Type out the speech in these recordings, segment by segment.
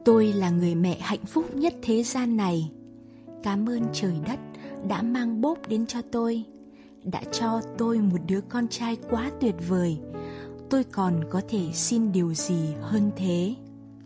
Tôi là người mẹ hạnh phúc nhất thế gian này. Cảm ơn trời đất đã mang Bob đến cho tôi, đã cho tôi một đứa con trai quá tuyệt vời. Tôi còn có thể xin điều gì hơn thế?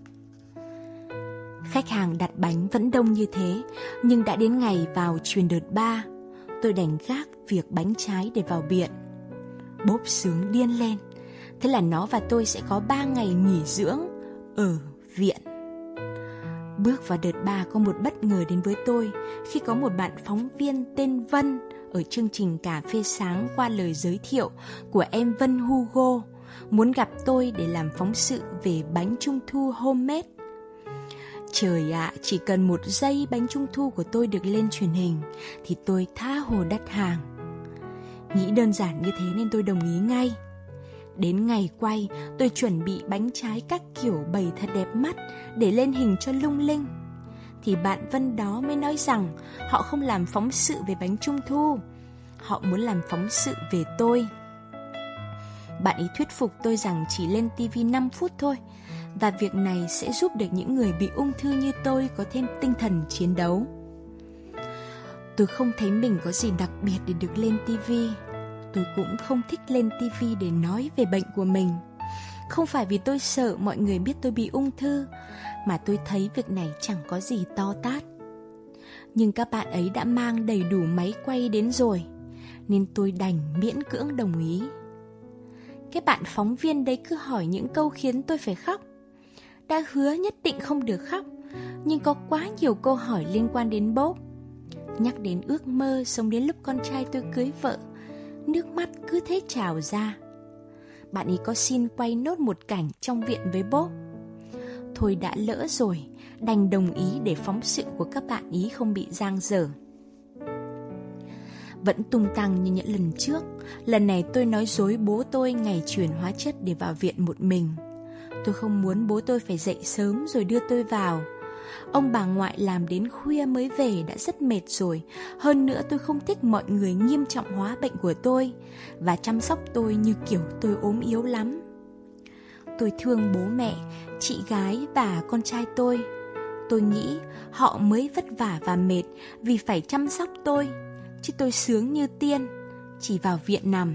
Khách hàng đặt bánh vẫn đông như thế, nhưng đã đến ngày vào truyền đợt 3. Tôi đành gác việc bánh trái để vào viện. Bob sướng điên lên. Thế là nó và tôi sẽ có 3 ngày nghỉ dưỡng ở viện. Bước vào đợt 3 có một bất ngờ đến với tôi khi có một bạn phóng viên tên Vân ở chương trình Cà phê sáng qua lời giới thiệu của em Vân Hugo muốn gặp tôi để làm phóng sự về bánh trung thu homemade. Trời ạ, chỉ cần 1 giây bánh trung thu của tôi được lên truyền hình thì tôi tha hồ đặt hàng. Nghĩ đơn giản như thế nên tôi đồng ý ngay. Đến ngày quay, tôi chuẩn bị bánh trái các kiểu bày thật đẹp mắt để lên hình cho lung linh. Thì bạn Vân đó mới nói rằng họ không làm phóng sự về bánh trung thu, họ muốn làm phóng sự về tôi. Bạn ấy thuyết phục tôi rằng chỉ lên TV 5 phút thôi, và việc này sẽ giúp được những người bị ung thư như tôi có thêm tinh thần chiến đấu. Tôi không thấy mình có gì đặc biệt để được lên TV. Tôi cũng không thích lên TV để nói về bệnh của mình. Không phải vì tôi sợ mọi người biết tôi bị ung thư, mà tôi thấy việc này chẳng có gì to tát. Nhưng các bạn ấy đã mang đầy đủ máy quay đến rồi, nên tôi đành miễn cưỡng đồng ý. Cái bạn phóng viên đấy cứ hỏi những câu khiến tôi phải khóc. Đã hứa nhất định không được khóc, nhưng có quá nhiều câu hỏi liên quan đến Bob. Nhắc đến ước mơ sống đến lúc con trai tôi cưới vợ, nước mắt cứ thế trào ra. Bạn ấy có xin quay nốt một cảnh trong viện với Bob. Thôi đã lỡ rồi, đành đồng ý để phóng sự của các bạn ý không bị dang dở. Vẫn tung tăng như những lần trước, lần này tôi nói dối bố tôi ngày chuyển hóa chất để vào viện một mình. Tôi không muốn bố tôi phải dậy sớm rồi đưa tôi vào. Ông bà ngoại làm đến khuya mới về đã rất mệt rồi. Hơn nữa tôi không thích mọi người nghiêm trọng hóa bệnh của tôi và chăm sóc tôi như kiểu tôi ốm yếu lắm. Tôi thương bố mẹ, chị gái và con trai tôi. Tôi nghĩ họ mới vất vả và mệt vì phải chăm sóc tôi, chứ tôi sướng như tiên, chỉ vào viện nằm.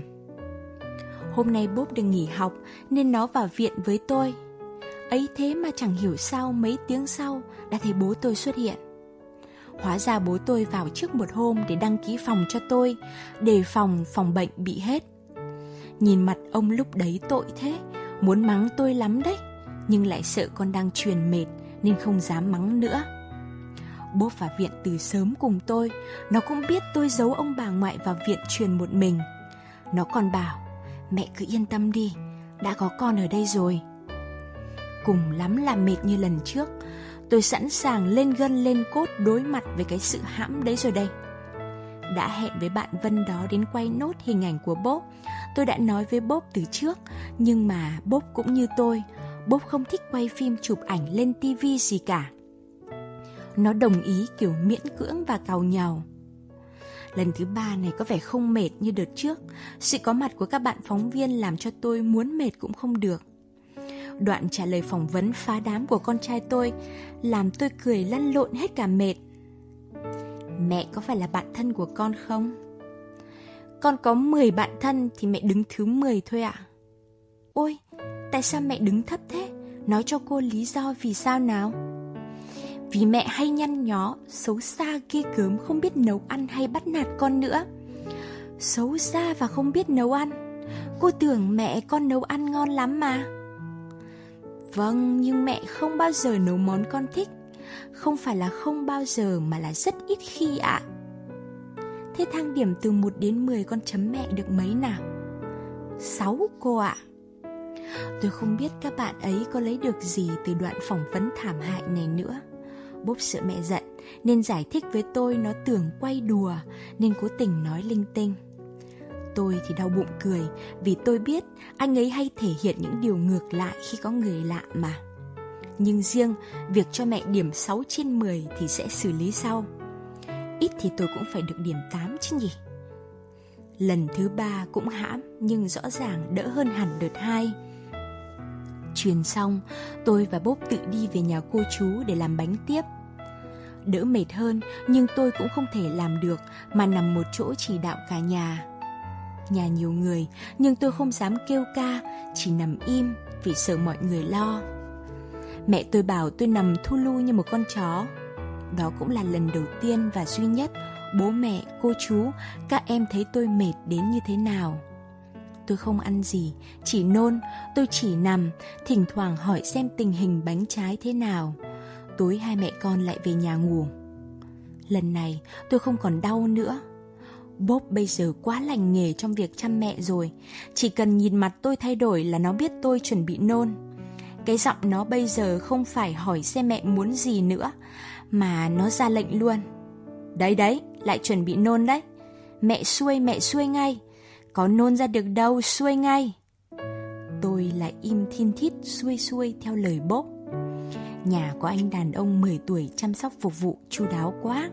Hôm nay Bob được nghỉ học nên nó vào viện với tôi. Ấy thế mà chẳng hiểu sao mấy tiếng sau đã thấy bố tôi xuất hiện. Hóa ra bố tôi vào trước một hôm để đăng ký phòng cho tôi, đề phòng phòng bệnh bị hết. Nhìn mặt ông lúc đấy tội thế, muốn mắng tôi lắm đấy, nhưng lại sợ con đang truyền mệt nên không dám mắng nữa. Bob vào viện từ sớm cùng tôi. Nó cũng biết tôi giấu ông bà ngoại vào viện truyền một mình. Nó còn bảo, mẹ cứ yên tâm đi, đã có con ở đây rồi. Cùng lắm là mệt như lần trước, tôi sẵn sàng lên gân lên cốt đối mặt với cái sự hãm đấy rồi đây. Đã hẹn với bạn Vân đó đến quay nốt hình ảnh của Bob. Tôi đã nói với Bob từ trước, nhưng mà Bob cũng như tôi, Bob không thích quay phim chụp ảnh lên TV gì cả. Nó đồng ý kiểu miễn cưỡng và càu nhàu. Lần thứ 3 này có vẻ không mệt như đợt trước. Sự có mặt của các bạn phóng viên làm cho tôi muốn mệt cũng không được. Đoạn trả lời phỏng vấn phá đám của con trai tôi làm tôi cười lăn lộn hết cả mệt. Mẹ có phải là bạn thân của con không? Con có 10 bạn thân thì mẹ đứng thứ 10 thôi ạ. Ôi, tại sao mẹ đứng thấp thế? Nói cho cô lý do vì sao nào? Vì mẹ hay nhăn nhó, xấu xa ghê gớm, không biết nấu ăn hay bắt nạt con nữa. Xấu xa và không biết nấu ăn? Cô tưởng mẹ con nấu ăn ngon lắm mà. Vâng, nhưng mẹ không bao giờ nấu món con thích. Không phải là không bao giờ mà là rất ít khi ạ. Thế thang điểm từ 1 đến 10 con chấm mẹ được mấy nào? 6 cô ạ. Tôi không biết các bạn ấy có lấy được gì từ đoạn phỏng vấn thảm hại này nữa. Bob sợ mẹ giận nên giải thích với tôi nó tưởng quay đùa nên cố tình nói linh tinh. Tôi thì đau bụng cười vì tôi biết anh ấy hay thể hiện những điều ngược lại khi có người lạ mà. Nhưng riêng việc cho mẹ điểm 6 trên 10 thì sẽ xử lý sau. Ít thì tôi cũng phải được điểm 8 chứ nhỉ. Lần thứ 3 cũng hãm nhưng rõ ràng đỡ hơn hẳn đợt 2. Truyền xong, tôi và Bob tự đi về nhà cô chú để làm bánh tiếp. Đỡ mệt hơn, nhưng tôi cũng không thể làm được mà nằm một chỗ chỉ đạo cả nhà. Nhà nhiều người, nhưng tôi không dám kêu ca, chỉ nằm im vì sợ mọi người lo. Mẹ tôi bảo tôi nằm thu lu như một con chó. Đó cũng là lần đầu tiên và duy nhất bố mẹ, cô chú, các em thấy tôi mệt đến như thế nào. Tôi không ăn gì, chỉ nôn, tôi chỉ nằm, thỉnh thoảng hỏi xem tình hình bánh trái thế nào. Tối hai mẹ con lại về nhà ngủ. Lần này tôi không còn đau nữa. Bob bây giờ quá lành nghề trong việc chăm mẹ rồi. Chỉ cần nhìn mặt tôi thay đổi là nó biết tôi chuẩn bị nôn. Cái giọng nó bây giờ không phải hỏi xem mẹ muốn gì nữa, mà nó ra lệnh luôn. Đấy, lại chuẩn bị nôn đấy. Mẹ xuôi ngay. Có nôn ra được đâu, xuôi ngay. Tôi lại im thin thít xuôi theo lời Bob. Nhà có anh đàn ông 10 tuổi chăm sóc phục vụ chu đáo quá.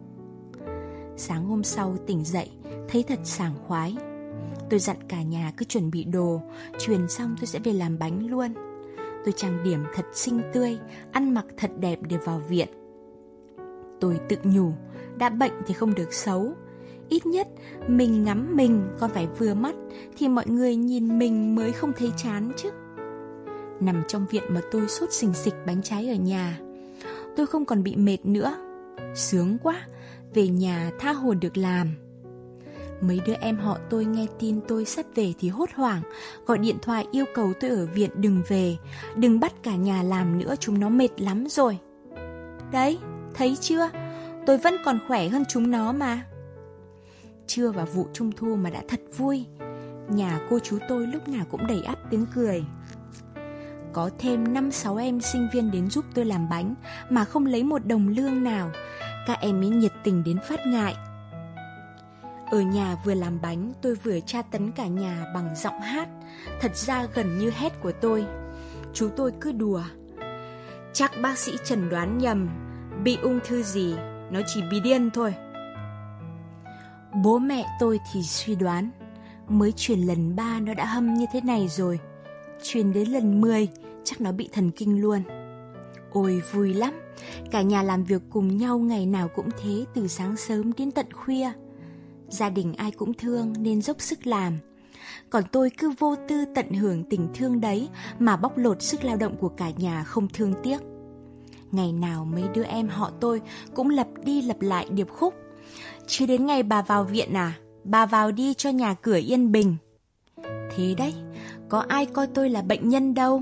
Sáng hôm sau tỉnh dậy, thấy thật sảng khoái. Tôi dặn cả nhà cứ chuẩn bị đồ, truyền xong tôi sẽ về làm bánh luôn. Tôi trang điểm thật xinh tươi, ăn mặc thật đẹp để vào viện. Tôi tự nhủ, đã bệnh thì không được xấu. Ít nhất mình ngắm mình còn phải vừa mắt thì mọi người nhìn mình mới không thấy chán chứ. Nằm trong viện mà tôi sốt sình sịch bánh trái ở nhà. Tôi không còn bị mệt nữa. Sướng quá, về nhà tha hồ được làm. Mấy đứa em họ tôi nghe tin tôi sắp về thì hốt hoảng, gọi điện thoại yêu cầu tôi ở viện đừng về, đừng bắt cả nhà làm nữa, chúng nó mệt lắm rồi. Đấy, thấy chưa, tôi vẫn còn khỏe hơn chúng nó mà. Trưa vào vụ Trung thu mà đã thật vui. Nhà cô chú tôi lúc nào cũng đầy ắp tiếng cười. Có thêm 5-6 em sinh viên đến giúp tôi làm bánh mà không lấy một đồng lương nào. Các em ấy nhiệt tình đến phát ngại. Ở nhà vừa làm bánh, tôi vừa tra tấn cả nhà bằng giọng hát, thật ra gần như hét của tôi. Chú tôi cứ đùa. Chắc bác sĩ chẩn đoán nhầm, bị ung thư gì, nó chỉ bị điên thôi. Bố mẹ tôi thì suy đoán, mới truyền lần 3 nó đã hâm như thế này rồi. Truyền đến lần 10, chắc nó bị thần kinh luôn. Ôi vui lắm, cả nhà làm việc cùng nhau ngày nào cũng thế, từ sáng sớm đến tận khuya. Gia đình ai cũng thương nên dốc sức làm. Còn tôi cứ vô tư tận hưởng tình thương đấy mà bóc lột sức lao động của cả nhà không thương tiếc. Ngày nào mấy đứa em họ tôi cũng lặp đi lặp lại điệp khúc. Chứ đến ngày bà vào viện à, bà vào đi cho nhà cửa yên bình. Thế đấy, có ai coi tôi là bệnh nhân đâu.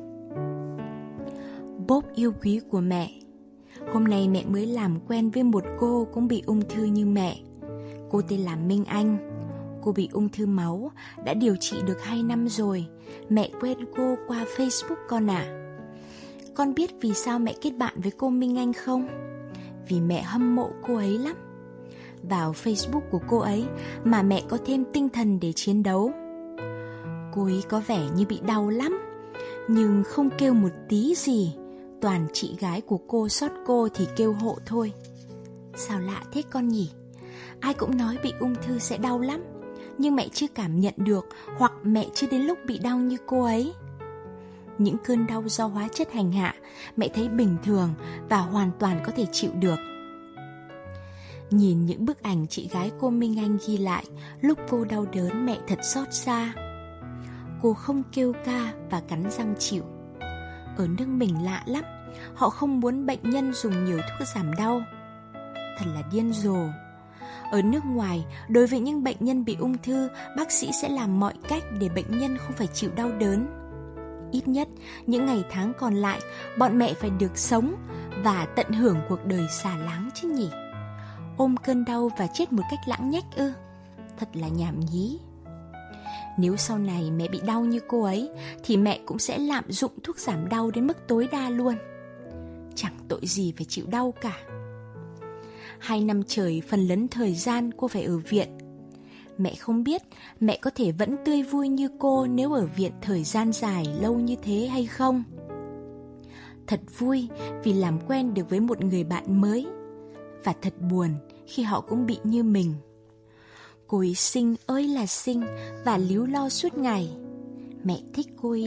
Bob yêu quý của mẹ. Hôm nay mẹ mới làm quen với một cô cũng bị ung thư như mẹ. Cô tên là Minh Anh. Cô bị ung thư máu, đã điều trị được 2 năm rồi. Mẹ quen cô qua Facebook con ạ. Con biết vì sao mẹ kết bạn với cô Minh Anh không? Vì mẹ hâm mộ cô ấy lắm. Vào Facebook của cô ấy mà mẹ có thêm tinh thần để chiến đấu. Cô ấy có vẻ như bị đau lắm, nhưng không kêu một tí gì. Toàn chị gái của cô sót cô thì kêu hộ thôi. Sao lạ thế con nhỉ? Ai cũng nói bị ung thư sẽ đau lắm, nhưng mẹ chưa cảm nhận được, hoặc mẹ chưa đến lúc bị đau như cô ấy. Những cơn đau do hóa chất hành hạ mẹ thấy bình thường và hoàn toàn có thể chịu được. Nhìn những bức ảnh chị gái cô Minh Anh ghi lại lúc cô đau đớn, mẹ thật xót xa. Cô không kêu ca và cắn răng chịu. Ở nước mình lạ lắm, họ không muốn bệnh nhân dùng nhiều thuốc giảm đau. Thật là điên rồ. Ở nước ngoài, đối với những bệnh nhân bị ung thư, bác sĩ sẽ làm mọi cách để bệnh nhân không phải chịu đau đớn. Ít nhất, những ngày tháng còn lại, bọn mẹ phải được sống và tận hưởng cuộc đời xả láng chứ nhỉ. Ôm cơn đau và chết một cách lãng nhách ư? Thật là nhảm nhí. Nếu sau này mẹ bị đau như cô ấy, thì mẹ cũng sẽ lạm dụng thuốc giảm đau đến mức tối đa luôn. Chẳng tội gì phải chịu đau cả. 2 năm trời phần lớn thời gian cô phải ở viện. Mẹ không biết mẹ có thể vẫn tươi vui như cô nếu ở viện thời gian dài lâu như thế hay không. Thật vui vì làm quen được với một người bạn mới. Và thật buồn khi họ cũng bị như mình. Cô ấy xinh ơi là xinh và líu lo suốt ngày. Mẹ thích cô ấy lắm,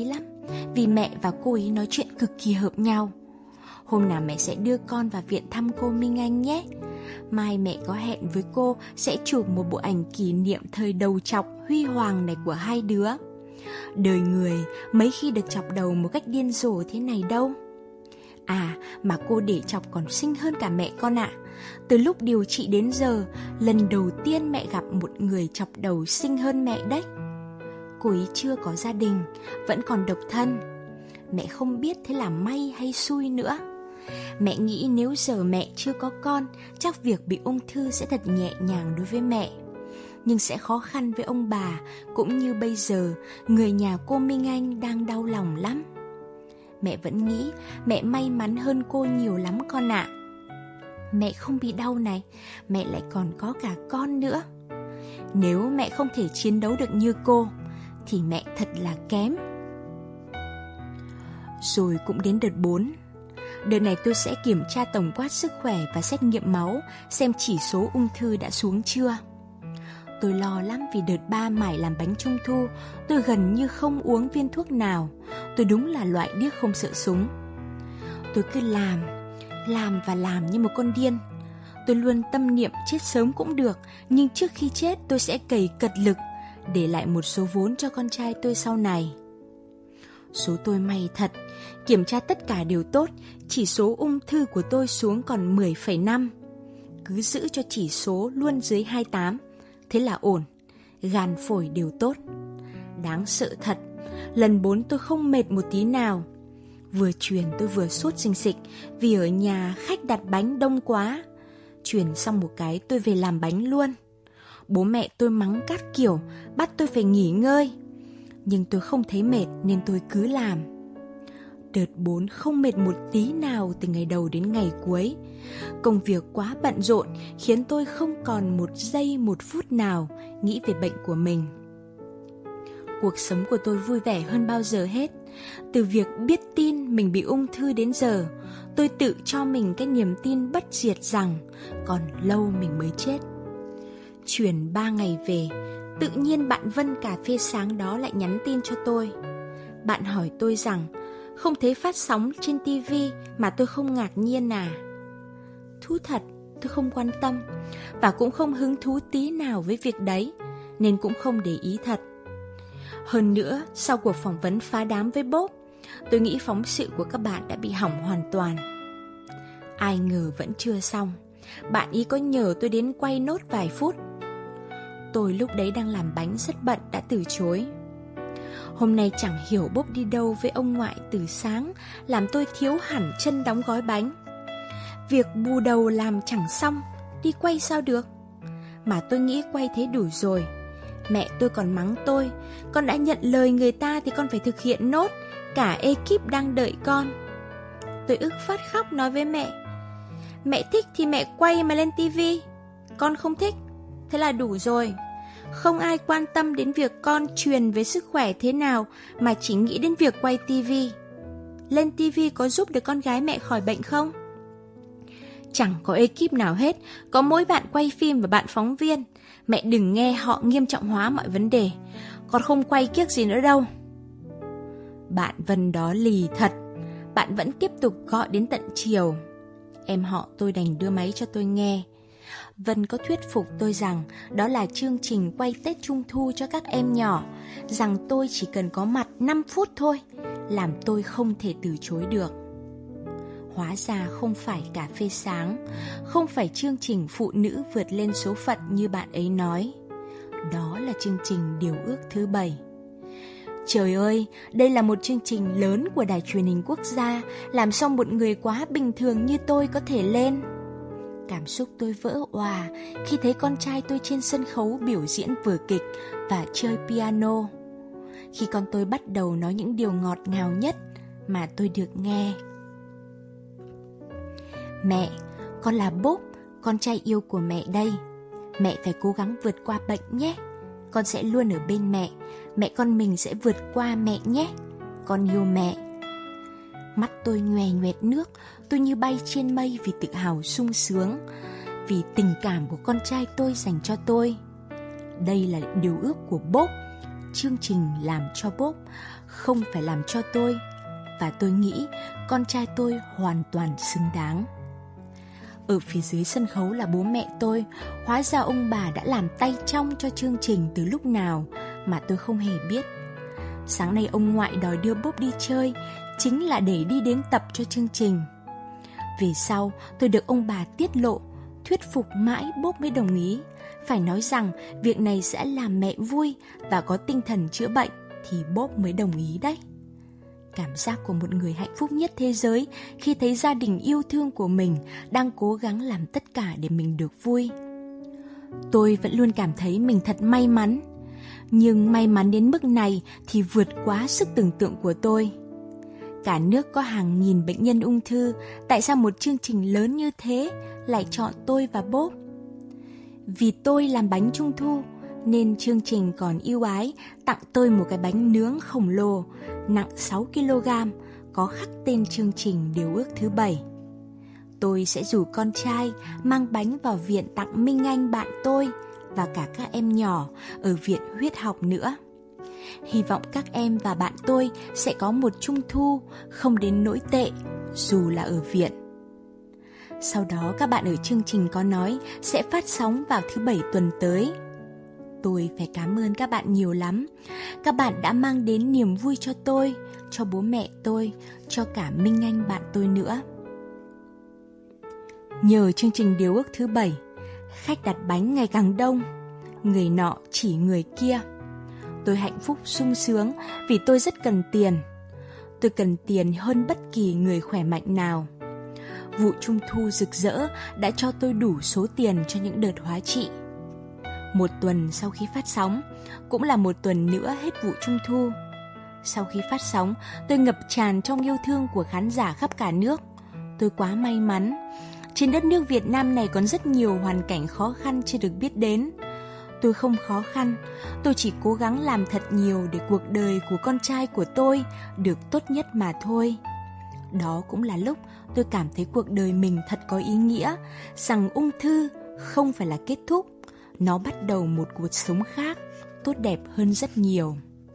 vì mẹ và cô ấy nói chuyện cực kỳ hợp nhau. Hôm nào mẹ sẽ đưa con vào viện thăm cô Minh Anh nhé. Mai mẹ có hẹn với cô sẽ chụp một bộ ảnh kỷ niệm thời đầu chọc huy hoàng này của hai đứa. Đời người mấy khi được chọc đầu một cách điên rồ thế này đâu. À, mà cô để chọc còn xinh hơn cả mẹ con ạ. Từ lúc điều trị đến giờ, lần đầu tiên mẹ gặp một người chọc đầu xinh hơn mẹ đấy. Cô ấy chưa có gia đình, vẫn còn độc thân. Mẹ không biết thế là may hay xui nữa. Mẹ nghĩ nếu giờ mẹ chưa có con, chắc việc bị ung thư sẽ thật nhẹ nhàng đối với mẹ. Nhưng sẽ khó khăn với ông bà, cũng như bây giờ, người nhà cô Minh Anh đang đau lòng lắm. Mẹ vẫn nghĩ mẹ may mắn hơn cô nhiều lắm con ạ. Mẹ không bị đau này, mẹ lại còn có cả con nữa. Nếu mẹ không thể chiến đấu được như cô, thì mẹ thật là kém. Rồi cũng đến đợt 4. Đợt này tôi sẽ kiểm tra tổng quát sức khỏe và xét nghiệm máu, xem chỉ số ung thư đã xuống chưa. Tôi lo lắm vì đợt 3 mải làm bánh trung thu, tôi gần như không uống viên thuốc nào. Tôi đúng là loại điếc không sợ súng. Tôi cứ làm và làm như một con điên. Tôi luôn tâm niệm chết sớm cũng được, nhưng trước khi chết tôi sẽ cày cật lực, để lại một số vốn cho con trai tôi sau này. Số tôi may thật, kiểm tra tất cả đều tốt, chỉ số ung thư của tôi xuống còn 10,5. Cứ giữ cho chỉ số luôn dưới 28, thế là ổn, gan phổi đều tốt. Đáng sợ thật, lần 4 tôi không mệt một tí nào. Vừa truyền tôi vừa sốt sình sịch, vì ở nhà khách đặt bánh đông quá. Truyền xong một cái tôi về làm bánh luôn. Bố mẹ tôi mắng cát kiểu, bắt tôi phải nghỉ ngơi. Nhưng tôi không thấy mệt nên tôi cứ làm. Đợt 4 không mệt một tí nào từ ngày đầu đến ngày cuối. Công việc quá bận rộn khiến tôi không còn một giây một phút nào nghĩ về bệnh của mình. Cuộc sống của tôi vui vẻ hơn bao giờ hết. Từ việc biết tin mình bị ung thư đến giờ, tôi tự cho mình cái niềm tin bất diệt rằng còn lâu mình mới chết. Chuyển 3 ngày về, tự nhiên bạn Vân cà phê sáng đó lại nhắn tin cho tôi. Bạn hỏi tôi rằng không thấy phát sóng trên TV mà tôi không ngạc nhiên à? Thú thật, tôi không quan tâm và cũng không hứng thú tí nào với việc đấy, nên cũng không để ý thật. Hơn nữa, sau cuộc phỏng vấn phá đám với Bob, tôi nghĩ phóng sự của các bạn đã bị hỏng hoàn toàn. Ai ngờ vẫn chưa xong, bạn ý có nhờ tôi đến quay nốt vài phút. Tôi lúc đấy đang làm bánh rất bận đã từ chối. Hôm nay chẳng hiểu Bob đi đâu với ông ngoại từ sáng, làm tôi thiếu hẳn chân đóng gói bánh. Việc bù đầu làm chẳng xong, đi quay sao được? Mà tôi nghĩ quay thế đủ rồi. Mẹ tôi còn mắng tôi, con đã nhận lời người ta thì con phải thực hiện nốt, cả ekip đang đợi con. Tôi ức phát khóc nói với mẹ, mẹ thích thì mẹ quay mà lên tivi, con không thích, thế là đủ rồi. Không ai quan tâm đến việc con truyền về sức khỏe thế nào, mà chỉ nghĩ đến việc quay tivi. Lên tivi có giúp được con gái mẹ khỏi bệnh không? Chẳng có ekip nào hết, có mỗi bạn quay phim và bạn phóng viên. Mẹ đừng nghe họ nghiêm trọng hóa mọi vấn đề, con không quay kiếc gì nữa đâu. Bạn Vân đó lì thật, bạn vẫn tiếp tục gọi đến tận chiều. Em họ tôi đành đưa máy cho tôi nghe. Vân có thuyết phục tôi rằng đó là chương trình quay Tết Trung Thu cho các em nhỏ, rằng tôi chỉ cần có mặt 5 phút thôi, làm tôi không thể từ chối được. Hóa ra không phải cà phê sáng, không phải chương trình phụ nữ vượt lên số phận như bạn ấy nói. Đó là chương trình Điều ước thứ 7. Trời ơi, đây là một chương trình lớn của Đài Truyền hình Quốc gia, làm sao một người quá bình thường như tôi có thể lên? Cảm xúc tôi vỡ òa khi thấy con trai tôi trên sân khấu biểu diễn vở kịch và chơi piano. Khi con tôi bắt đầu nói những điều ngọt ngào nhất mà tôi được nghe. Mẹ, con là Bob, con trai yêu của mẹ đây. Mẹ phải cố gắng vượt qua bệnh nhé. Con sẽ luôn ở bên mẹ. Mẹ con mình sẽ vượt qua mẹ nhé. Con yêu mẹ. Mắt tôi nhòe nhoẹt nước, tôi như bay trên mây vì tự hào sung sướng, vì tình cảm của con trai tôi dành cho tôi. Đây là điều ước của Bob, chương trình làm cho Bob, không phải làm cho tôi. Và tôi nghĩ con trai tôi hoàn toàn xứng đáng. Ở phía dưới sân khấu là bố mẹ tôi. Hóa ra ông bà đã làm tay trong cho chương trình từ lúc nào mà tôi không hề biết. Sáng nay ông ngoại đòi đưa Bob đi chơi, chính là để đi đến tập cho chương trình. Về sau tôi được ông bà tiết lộ, thuyết phục mãi Bob mới đồng ý. Phải nói rằng việc này sẽ làm mẹ vui và có tinh thần chữa bệnh thì Bob mới đồng ý đấy. Cảm giác của một người hạnh phúc nhất thế giới khi thấy gia đình yêu thương của mình đang cố gắng làm tất cả để mình được vui. Tôi vẫn luôn cảm thấy mình thật may mắn. Nhưng may mắn đến mức này thì vượt quá sức tưởng tượng của tôi. Cả nước có hàng nghìn bệnh nhân ung thư, tại sao một chương trình lớn như thế lại chọn tôi và Bob? Vì tôi làm bánh trung thu, nên chương trình còn ưu ái tặng tôi một cái bánh nướng khổng lồ, nặng 6 kg, có khắc tên chương trình Điều ước thứ 7. Tôi sẽ rủ con trai mang bánh vào viện tặng Minh Anh bạn tôi và cả các em nhỏ ở viện huyết học nữa. Hy vọng các em và bạn tôi sẽ có một trung thu không đến nỗi tệ dù là ở viện. Sau đó các bạn ở chương trình có nói sẽ phát sóng vào thứ 7 tuần tới. Tôi phải cảm ơn các bạn nhiều lắm. Các bạn đã mang đến niềm vui cho tôi, cho bố mẹ tôi, cho cả Minh Anh bạn tôi nữa. Nhờ chương trình Điều ước thứ 7, khách đặt bánh ngày càng đông. Người nọ chỉ người kia. Tôi hạnh phúc sung sướng vì tôi rất cần tiền. Tôi cần tiền hơn bất kỳ người khỏe mạnh nào. Vụ trung thu rực rỡ đã cho tôi đủ số tiền cho những đợt hóa trị. Một tuần sau khi phát sóng, cũng là một tuần nữa hết vụ trung thu. Sau khi phát sóng, tôi ngập tràn trong yêu thương của khán giả khắp cả nước. Tôi quá may mắn. Trên đất nước Việt Nam này còn rất nhiều hoàn cảnh khó khăn chưa được biết đến. Tôi không khó khăn, tôi chỉ cố gắng làm thật nhiều để cuộc đời của con trai của tôi được tốt nhất mà thôi. Đó cũng là lúc tôi cảm thấy cuộc đời mình thật có ý nghĩa, rằng ung thư không phải là kết thúc, nó bắt đầu một cuộc sống khác, tốt đẹp hơn rất nhiều.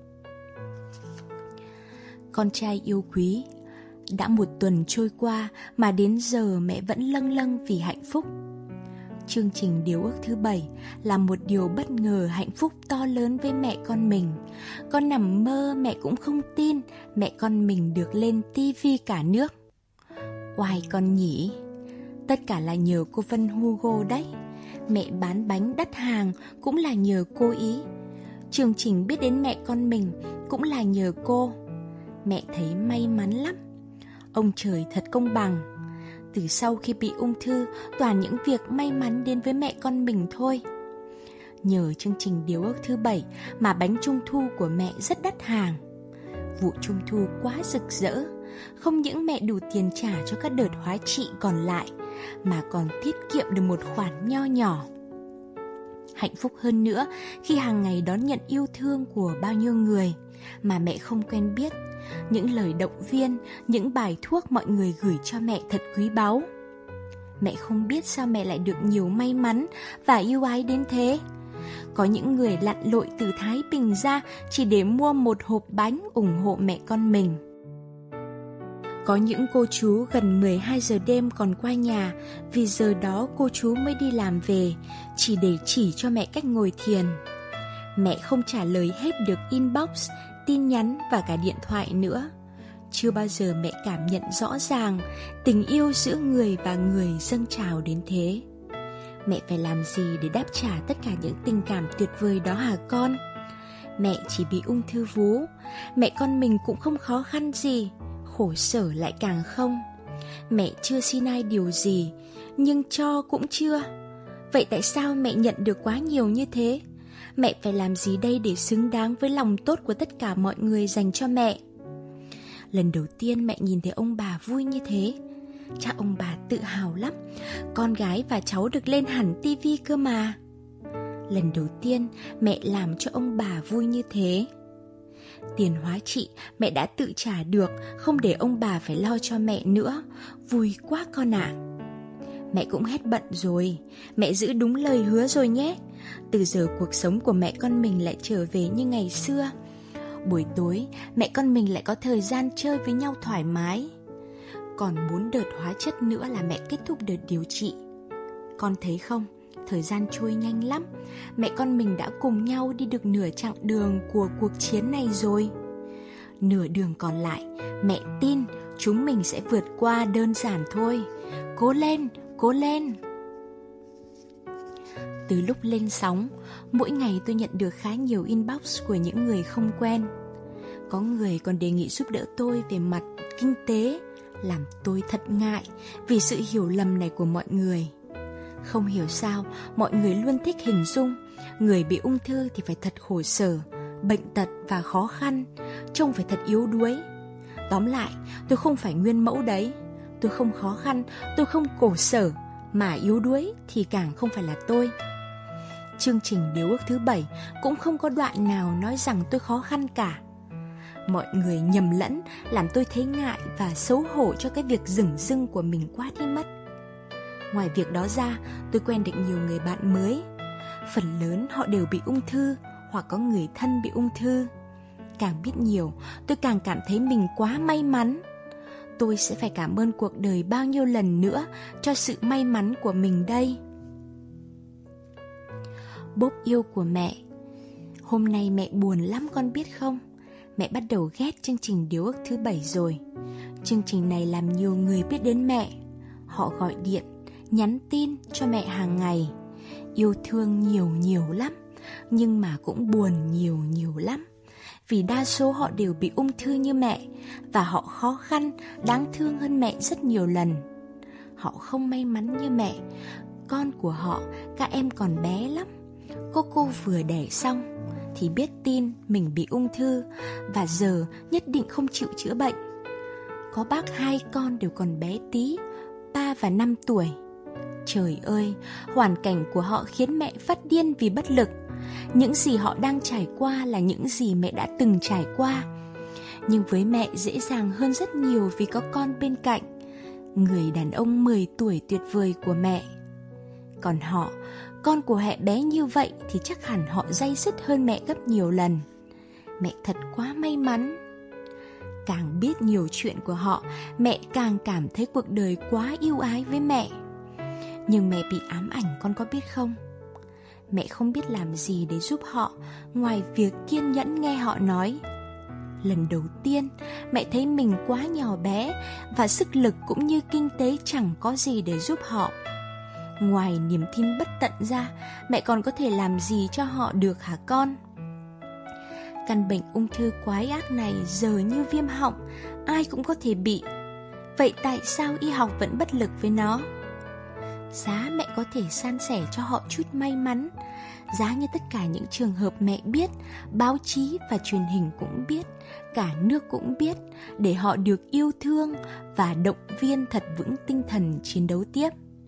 Con trai yêu quý, đã một tuần trôi qua mà đến giờ mẹ vẫn lâng lâng vì hạnh phúc. Chương trình Điều ước thứ 7 là một điều bất ngờ hạnh phúc to lớn với mẹ con mình. Con nằm mơ mẹ cũng không tin mẹ con mình được lên tivi cả nước. Oai con nhỉ? Tất cả là nhờ cô Vân Hugo đấy. Mẹ bán bánh đắt hàng cũng là nhờ cô ý. Chương trình biết đến mẹ con mình cũng là nhờ cô. Mẹ thấy may mắn lắm. Ông trời thật công bằng. Từ sau khi bị ung thư, toàn những việc may mắn đến với mẹ con mình thôi. Nhờ chương trình Điều ước thứ 7 mà bánh trung thu của mẹ rất đắt hàng. Vụ trung thu quá rực rỡ. Không những mẹ đủ tiền trả cho các đợt hóa trị còn lại, mà còn tiết kiệm được một khoản nho nhỏ. Hạnh phúc hơn nữa khi hàng ngày đón nhận yêu thương của bao nhiêu người mà mẹ không quen biết. Những lời động viên, những bài thuốc mọi người gửi cho mẹ thật quý báu. Mẹ không biết sao mẹ lại được nhiều may mắn và yêu ái đến thế. Có những người lặn lội từ Thái Bình ra chỉ để mua một hộp bánh ủng hộ mẹ con mình. Có những cô chú gần 12 giờ đêm còn qua nhà vì giờ đó cô chú mới đi làm về, chỉ để chỉ cho mẹ cách ngồi thiền. Mẹ không trả lời hết được inbox, tin nhắn và cả điện thoại nữa. Chưa bao giờ mẹ cảm nhận rõ ràng tình yêu giữa người và người dâng trào đến thế. Mẹ phải làm gì để đáp trả tất cả những tình cảm tuyệt vời đó hả con? Mẹ chỉ bị ung thư vú. Mẹ con mình cũng không khó khăn gì, khổ sở lại càng không. Mẹ chưa xin ai điều gì, nhưng cho cũng chưa. Vậy tại sao mẹ nhận được quá nhiều như thế? Mẹ phải làm gì đây để xứng đáng với lòng tốt của tất cả mọi người dành cho mẹ? Lần đầu tiên mẹ nhìn thấy ông bà vui như thế, chắc ông bà tự hào lắm. Con gái và cháu được lên hẳn tivi cơ mà. Lần đầu tiên mẹ làm cho ông bà vui như thế. Tiền hóa trị mẹ đã tự trả được, không để ông bà phải lo cho mẹ nữa. Vui quá con ạ. Mẹ cũng hết bận rồi, mẹ giữ đúng lời hứa rồi nhé. Từ giờ cuộc sống của mẹ con mình lại trở về như ngày xưa. Buổi tối, mẹ con mình lại có thời gian chơi với nhau thoải mái. Còn 4 đợt hóa chất nữa là mẹ kết thúc đợt điều trị. Con thấy không, thời gian trôi nhanh lắm. Mẹ con mình đã cùng nhau đi được nửa chặng đường của cuộc chiến này rồi. Nửa đường còn lại, mẹ tin chúng mình sẽ vượt qua đơn giản thôi. Cố lên, cố lên. Từ lúc lên sóng, mỗi ngày tôi nhận được khá nhiều inbox của những người không quen. Có người còn đề nghị giúp đỡ tôi về mặt kinh tế, làm tôi thật ngại vì sự hiểu lầm này của mọi người. Không hiểu sao, mọi người luôn thích hình dung người bị ung thư thì phải thật khổ sở, bệnh tật và khó khăn, trông phải thật yếu đuối. Tóm lại, tôi không phải nguyên mẫu đấy. Tôi không khó khăn, tôi không khổ sở, mà yếu đuối thì càng không phải là tôi. Chương trình Điều ước thứ 7 cũng không có đoạn nào nói rằng tôi khó khăn cả. Mọi người nhầm lẫn làm tôi thấy ngại và xấu hổ cho cái việc dửng dưng của mình quá đi mất. Ngoài việc đó ra, tôi quen được nhiều người bạn mới. Phần lớn họ đều bị ung thư hoặc có người thân bị ung thư. Càng biết nhiều, tôi càng cảm thấy mình quá may mắn. Tôi sẽ phải cảm ơn cuộc đời bao nhiêu lần nữa cho sự may mắn của mình đây. Bốp yêu của mẹ. Hôm nay mẹ buồn lắm con biết không? Mẹ bắt đầu ghét chương trình Điều ước thứ 7 rồi. Chương trình này làm nhiều người biết đến mẹ. Họ gọi điện, nhắn tin cho mẹ hàng ngày. Yêu thương nhiều lắm, nhưng mà cũng buồn nhiều lắm. Vì đa số họ đều bị ung thư như mẹ, và họ khó khăn, đáng thương hơn mẹ rất nhiều lần. Họ không may mắn như mẹ. Con của họ, các em còn bé lắm. Cô vừa đẻ xong thì biết tin mình bị ung thư, và giờ nhất định không chịu chữa bệnh. Có bác 2 con đều còn bé tí, 3 và 5 tuổi. Trời ơi, hoàn cảnh của họ khiến mẹ phát điên vì bất lực. Những gì họ đang trải qua là những gì mẹ đã từng trải qua. Nhưng với mẹ dễ dàng hơn rất nhiều vì có con bên cạnh, người đàn ông 10 tuổi tuyệt vời của mẹ. Còn họ, con của họ bé như vậy thì chắc hẳn họ day dứt hơn mẹ gấp nhiều lần. Mẹ thật quá may mắn. Càng biết nhiều chuyện của họ, mẹ càng cảm thấy cuộc đời quá ưu ái với mẹ. Nhưng mẹ bị ám ảnh con có biết không? Mẹ không biết làm gì để giúp họ ngoài việc kiên nhẫn nghe họ nói. Lần đầu tiên, mẹ thấy mình quá nhỏ bé và sức lực cũng như kinh tế chẳng có gì để giúp họ. Ngoài niềm tin bất tận ra, mẹ còn có thể làm gì cho họ được hả con? Căn bệnh ung thư quái ác này giờ như viêm họng, ai cũng có thể bị. Vậy tại sao y học vẫn bất lực với nó? Giá mẹ có thể san sẻ cho họ chút may mắn, giá như tất cả những trường hợp mẹ biết, báo chí và truyền hình cũng biết, cả nước cũng biết, để họ được yêu thương và động viên thật vững tinh thần chiến đấu tiếp.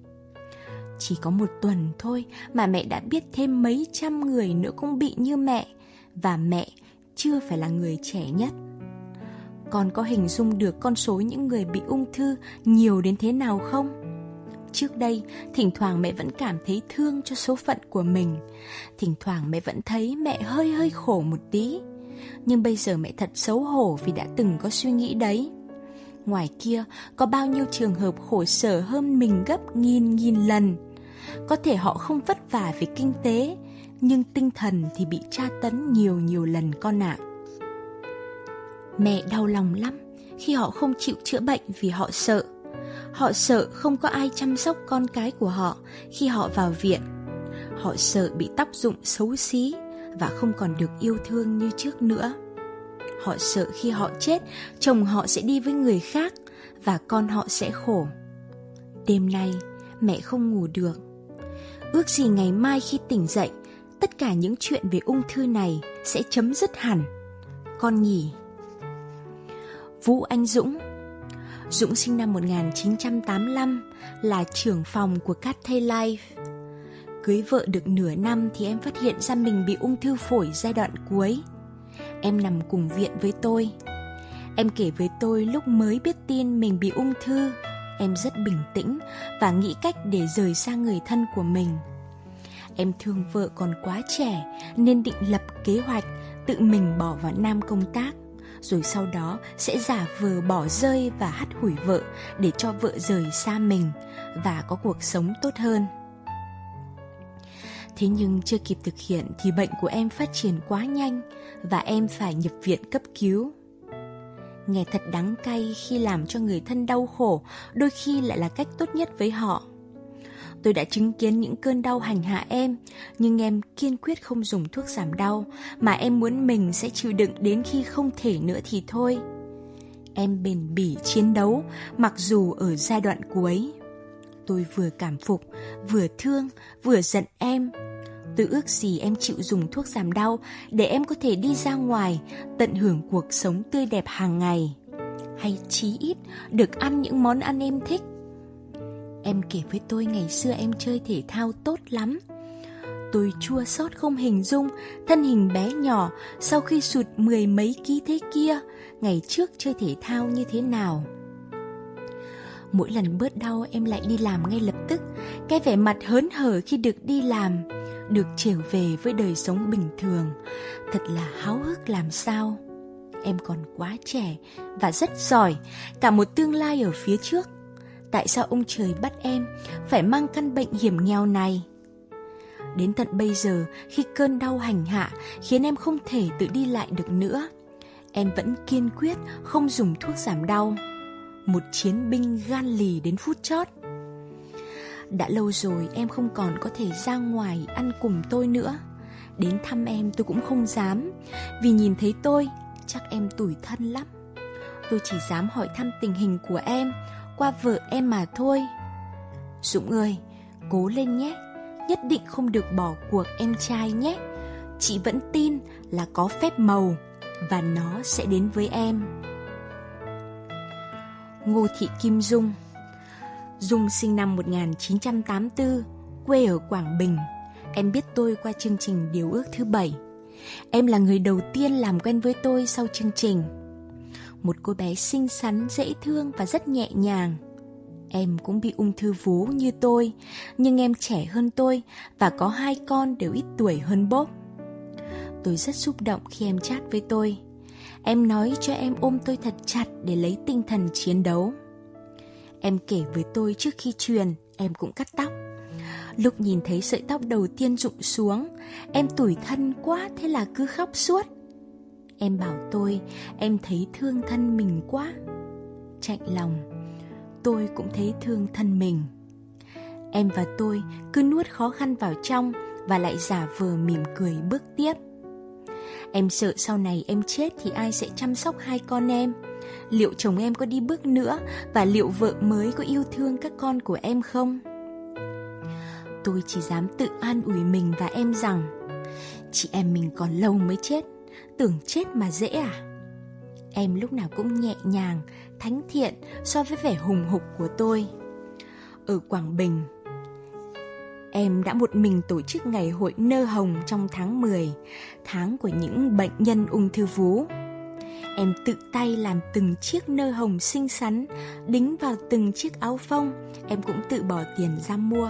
Chỉ có 1 tuần thôi mà mẹ đã biết thêm mấy trăm người nữa cũng bị như mẹ, và mẹ chưa phải là người trẻ nhất. Con có hình dung được con số những người bị ung thư nhiều đến thế nào không? Trước đây, thỉnh thoảng mẹ vẫn cảm thấy thương cho số phận của mình. Thỉnh thoảng mẹ vẫn thấy mẹ hơi khổ một tí. Nhưng bây giờ mẹ thật xấu hổ vì đã từng có suy nghĩ đấy. Ngoài kia, có bao nhiêu trường hợp khổ sở hơn mình gấp nghìn lần. Có thể họ không vất vả về kinh tế, nhưng tinh thần thì bị tra tấn nhiều lần con ạ. Mẹ đau lòng lắm khi họ không chịu chữa bệnh vì họ sợ. Họ sợ không có ai chăm sóc con cái của họ khi họ vào viện. Họ sợ bị tóc rụng xấu xí và không còn được yêu thương như trước nữa. Họ sợ khi họ chết, chồng họ sẽ đi với người khác và con họ sẽ khổ. Đêm nay, mẹ không ngủ được. Ước gì ngày mai khi tỉnh dậy, tất cả những chuyện về ung thư này sẽ chấm dứt hẳn. Con nhỉ? Vũ Anh Dũng. Dũng sinh năm 1985, là trưởng phòng của Cathay Life. Cưới vợ được nửa năm thì em phát hiện ra mình bị ung thư phổi giai đoạn cuối. Em nằm cùng viện với tôi. Em kể với tôi lúc mới biết tin mình bị ung thư. Em rất bình tĩnh và nghĩ cách để rời xa người thân của mình. Em thương vợ còn quá trẻ nên định lập kế hoạch tự mình bỏ vào Nam công tác, rồi sau đó sẽ giả vờ bỏ rơi và hắt hủi vợ để cho vợ rời xa mình và có cuộc sống tốt hơn. Thế nhưng chưa kịp thực hiện thì bệnh của em phát triển quá nhanh và em phải nhập viện cấp cứu. Nghe thật đắng cay khi làm cho người thân đau khổ, đôi khi lại là cách tốt nhất với họ. Tôi đã chứng kiến những cơn đau hành hạ em, nhưng em kiên quyết không dùng thuốc giảm đau, mà em muốn mình sẽ chịu đựng đến khi không thể nữa thì thôi. Em bền bỉ chiến đấu, mặc dù ở giai đoạn cuối. Tôi vừa cảm phục, vừa thương, vừa giận em. Tôi ước gì em chịu dùng thuốc giảm đau để em có thể đi ra ngoài, tận hưởng cuộc sống tươi đẹp hàng ngày. Hay chí ít được ăn những món ăn em thích. Em kể với tôi ngày xưa em chơi thể thao tốt lắm. Tôi chua xót không hình dung, thân hình bé nhỏ sau khi sụt 10 mấy ký thế kia, ngày trước chơi thể thao như thế nào. Mỗi lần bớt đau em lại đi làm ngay lập tức, cái vẻ mặt hớn hở khi được đi làm, được trở về với đời sống bình thường, thật là háo hức làm sao. Em còn quá trẻ và rất giỏi, cả một tương lai ở phía trước. Tại sao ông trời bắt em phải mang căn bệnh hiểm nghèo này? Đến tận bây giờ, khi cơn đau hành hạ khiến em không thể tự đi lại được nữa, em vẫn kiên quyết không dùng thuốc giảm đau. Một chiến binh gan lì đến phút chót. Đã lâu rồi em không còn có thể ra ngoài ăn cùng tôi nữa. Đến thăm em tôi cũng không dám, vì nhìn thấy tôi chắc em tủi thân lắm. Tôi chỉ dám hỏi thăm tình hình của em qua vợ em mà thôi. Dũng ơi, cố lên nhé, nhất định không được bỏ cuộc em trai nhé. Chị vẫn tin là có phép màu và nó sẽ đến với em. Ngô Thị Kim Dung. Dung sinh năm 1984, quê ở Quảng Bình. Em biết tôi qua chương trình Điều ước thứ 7. Em là người đầu tiên làm quen với tôi sau chương trình. Một cô bé xinh xắn, dễ thương và rất nhẹ nhàng. Em cũng bị ung thư vú như tôi, nhưng em trẻ hơn tôi và có 2 con đều ít tuổi hơn bốp. Tôi rất xúc động khi em chat với tôi. Em nói cho em ôm tôi thật chặt để lấy tinh thần chiến đấu. Em kể với tôi trước khi truyền, em cũng cắt tóc. Lúc nhìn thấy sợi tóc đầu tiên rụng xuống, em tủi thân quá, thế là cứ khóc suốt. Em bảo tôi, em thấy thương thân mình quá. Chạnh lòng, tôi cũng thấy thương thân mình. Em và tôi cứ nuốt khó khăn vào trong và lại giả vờ mỉm cười bước tiếp. Em sợ sau này em chết thì ai sẽ chăm sóc 2 con em? Liệu chồng em có đi bước nữa và liệu vợ mới có yêu thương các con của em không? Tôi chỉ dám tự an ủi mình và em rằng chị em mình còn lâu mới chết, tưởng chết mà dễ à? Em lúc nào cũng nhẹ nhàng, thánh thiện so với vẻ hùng hục của tôi. Ở Quảng Bình, em đã một mình tổ chức ngày hội nơ hồng trong tháng 10, tháng của những bệnh nhân ung thư vú. Em tự tay làm từng chiếc nơ hồng xinh xắn, đính vào từng chiếc áo phông, em cũng tự bỏ tiền ra mua.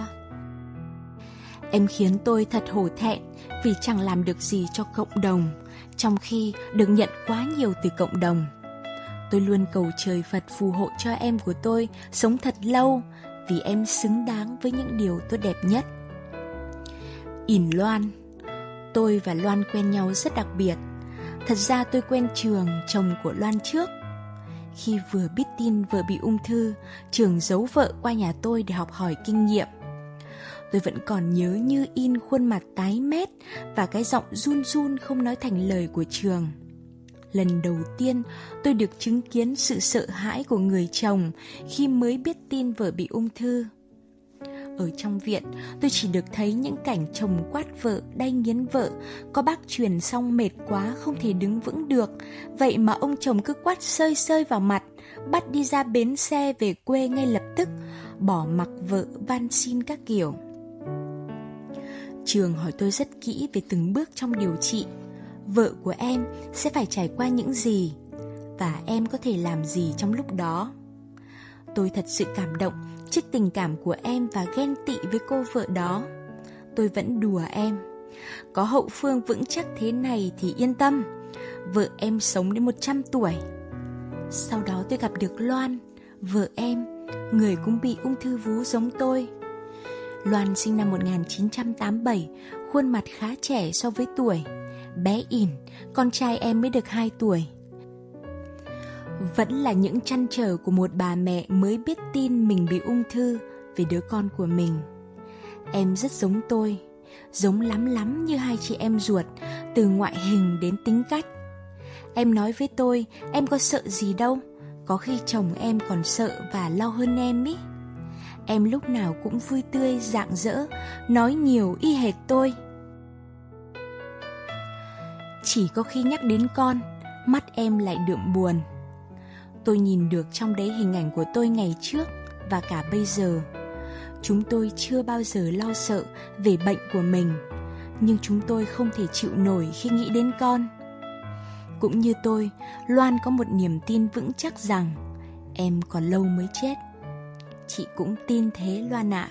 Em khiến tôi thật hổ thẹn vì chẳng làm được gì cho cộng đồng, trong khi được nhận quá nhiều từ cộng đồng. Tôi luôn cầu trời Phật phù hộ cho em của tôi sống thật lâu, vì em xứng đáng với những điều tốt đẹp nhất. Ỉn Loan. Tôi và Loan quen nhau rất đặc biệt. Thật ra tôi quen Trường, chồng của Loan trước. Khi vừa biết tin vợ bị ung thư, Trường giấu vợ qua nhà tôi để học hỏi kinh nghiệm. Tôi vẫn còn nhớ như in khuôn mặt tái mét và cái giọng run run không nói thành lời của Trường. Lần đầu tiên tôi được chứng kiến sự sợ hãi của người chồng khi mới biết tin vợ bị ung thư. Ở trong viện, tôi chỉ được thấy những cảnh chồng quát vợ, đay nghiến vợ. Có bác truyền xong mệt quá không thể đứng vững được, vậy mà ông chồng cứ quát sơi sơi vào mặt, bắt đi ra bến xe về quê ngay lập tức, bỏ mặc vợ van xin các kiểu. Trường hỏi tôi rất kỹ về từng bước trong điều trị. Vợ của em sẽ phải trải qua những gì và em có thể làm gì trong lúc đó. Tôi thật sự cảm động trước tình cảm của em và ghen tị với cô vợ đó. Tôi vẫn đùa em: có hậu phương vững chắc thế này thì yên tâm, vợ em sống đến 100 tuổi. Sau đó tôi gặp được Loan, vợ em, người cũng bị ung thư vú giống tôi. Loan sinh năm 1987, khuôn mặt khá trẻ so với tuổi, bé ỉn, con trai em mới được 2 tuổi. Vẫn là những trăn trở của một bà mẹ mới biết tin mình bị ung thư về đứa con của mình. Em rất giống tôi, giống lắm như hai chị em ruột, từ ngoại hình đến tính cách. Em nói với tôi, em có sợ gì đâu, có khi chồng em còn sợ và lo hơn em ý. Em lúc nào cũng vui tươi, rạng rỡ, nói nhiều y hệt tôi. Chỉ có khi nhắc đến con, mắt em lại đượm buồn. Tôi nhìn được trong đấy hình ảnh của tôi ngày trước và cả bây giờ. Chúng tôi chưa bao giờ lo sợ về bệnh của mình, nhưng chúng tôi không thể chịu nổi khi nghĩ đến con. Cũng như tôi, Loan có một niềm tin vững chắc rằng em còn lâu mới chết. Chị cũng tin thế Loan ạ.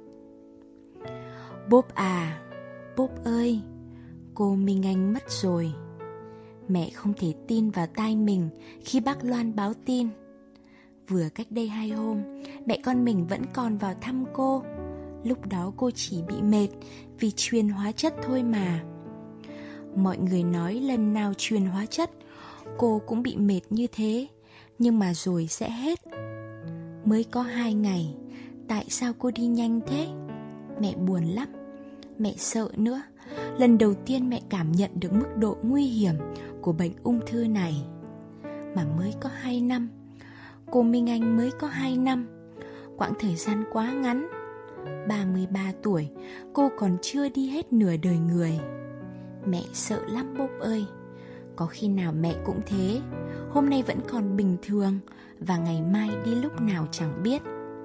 Bob à, Bob ơi, cô Minh Anh mất rồi. Mẹ không thể tin vào tai mình khi bác Loan báo tin. Vừa cách đây 2 hôm, mẹ con mình vẫn còn vào thăm cô. Lúc đó cô chỉ bị mệt vì truyền hóa chất thôi mà. Mọi người nói lần nào truyền hóa chất, cô cũng bị mệt như thế, nhưng mà rồi sẽ hết. Mới có 2 ngày, tại sao cô đi nhanh thế? Mẹ buồn lắm, mẹ sợ nữa. Lần đầu tiên mẹ cảm nhận được mức độ nguy hiểm của bệnh ung thư này. Mà mới có 2 năm, cô Minh Anh mới có 2 năm, quãng thời gian quá ngắn. 33 tuổi, cô còn chưa đi hết nửa đời người. Mẹ sợ lắm Bob ơi. Có khi nào mẹ cũng thế, hôm nay vẫn còn bình thường và ngày mai đi lúc nào chẳng biết.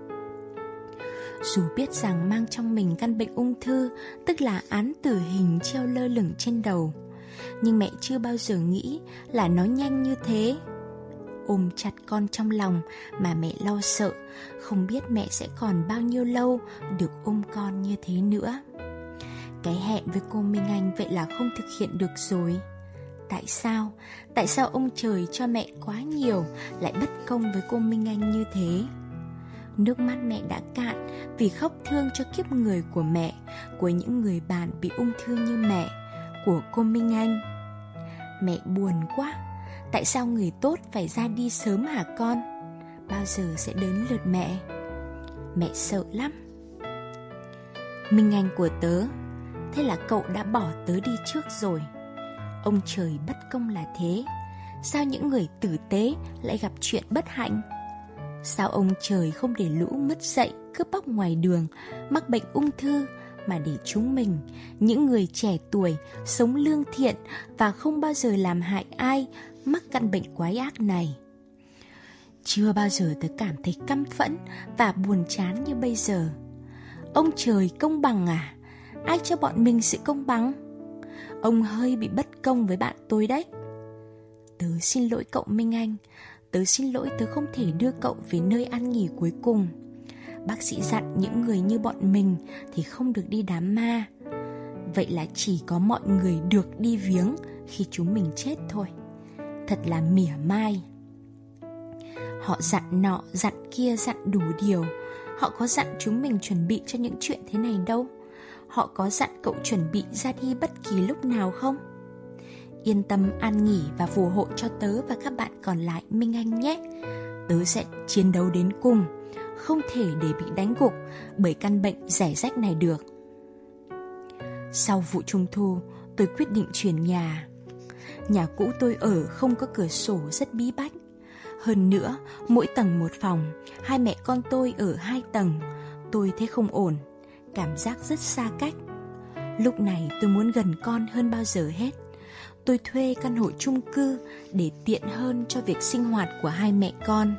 Dù biết rằng mang trong mình căn bệnh ung thư, tức là án tử hình treo lơ lửng trên đầu, nhưng mẹ chưa bao giờ nghĩ là nó nhanh như thế. Ôm chặt con trong lòng mà mẹ lo sợ, không biết mẹ sẽ còn bao nhiêu lâu được ôm con như thế nữa. Cái hẹn với cô Minh Anh vậy là không thực hiện được rồi. Tại sao? Tại sao ông trời cho mẹ quá nhiều lại bất công với cô Minh Anh như thế? Nước mắt mẹ đã cạn vì khóc thương cho kiếp người của mẹ, của những người bạn bị ung thư như mẹ, của cô Minh Anh. Mẹ buồn quá. Tại sao người tốt phải ra đi sớm hả con? Bao giờ sẽ đến lượt mẹ? Mẹ sợ lắm. Minh Anh của tớ, thế là cậu đã bỏ tớ đi trước rồi. Ông trời bất công là thế. Sao những người tử tế lại gặp chuyện bất hạnh? Sao ông trời không để lũ mất dạy, cướp bóc ngoài đường, mắc bệnh ung thư, mà để chúng mình, những người trẻ tuổi, sống lương thiện và không bao giờ làm hại ai, mắc căn bệnh quái ác này? Chưa bao giờ tớ cảm thấy căm phẫn và buồn chán như bây giờ. Ông trời công bằng à? Ai cho bọn mình sự công bằng? Ông hơi bị bất công với bạn tôi đấy. Tớ xin lỗi cậu Minh Anh. Tớ xin lỗi tớ không thể đưa cậu về nơi an nghỉ cuối cùng. Bác sĩ dặn những người như bọn mình thì không được đi đám ma. Vậy là chỉ có mọi người được đi viếng khi chúng mình chết thôi. Thật là mỉa mai. Họ dặn nọ, dặn kia, dặn đủ điều. Họ có dặn chúng mình chuẩn bị cho những chuyện thế này đâu. Họ có dặn cậu chuẩn bị ra đi bất kỳ lúc nào không? Yên tâm an nghỉ và phù hộ cho tớ và các bạn còn lại Minh Anh nhé. Tớ sẽ chiến đấu đến cùng, không thể để bị đánh gục bởi căn bệnh rẻ rách này được. Sau vụ trung thu, tôi quyết định chuyển nhà. Nhà cũ tôi ở không có cửa sổ, rất bí bách. Hơn nữa, mỗi tầng một phòng, hai mẹ con tôi ở 2 tầng. Tôi thấy không ổn, cảm giác rất xa cách. Lúc này tôi muốn gần con hơn bao giờ hết. Tôi thuê căn hộ chung cư để tiện hơn cho việc sinh hoạt của hai mẹ con.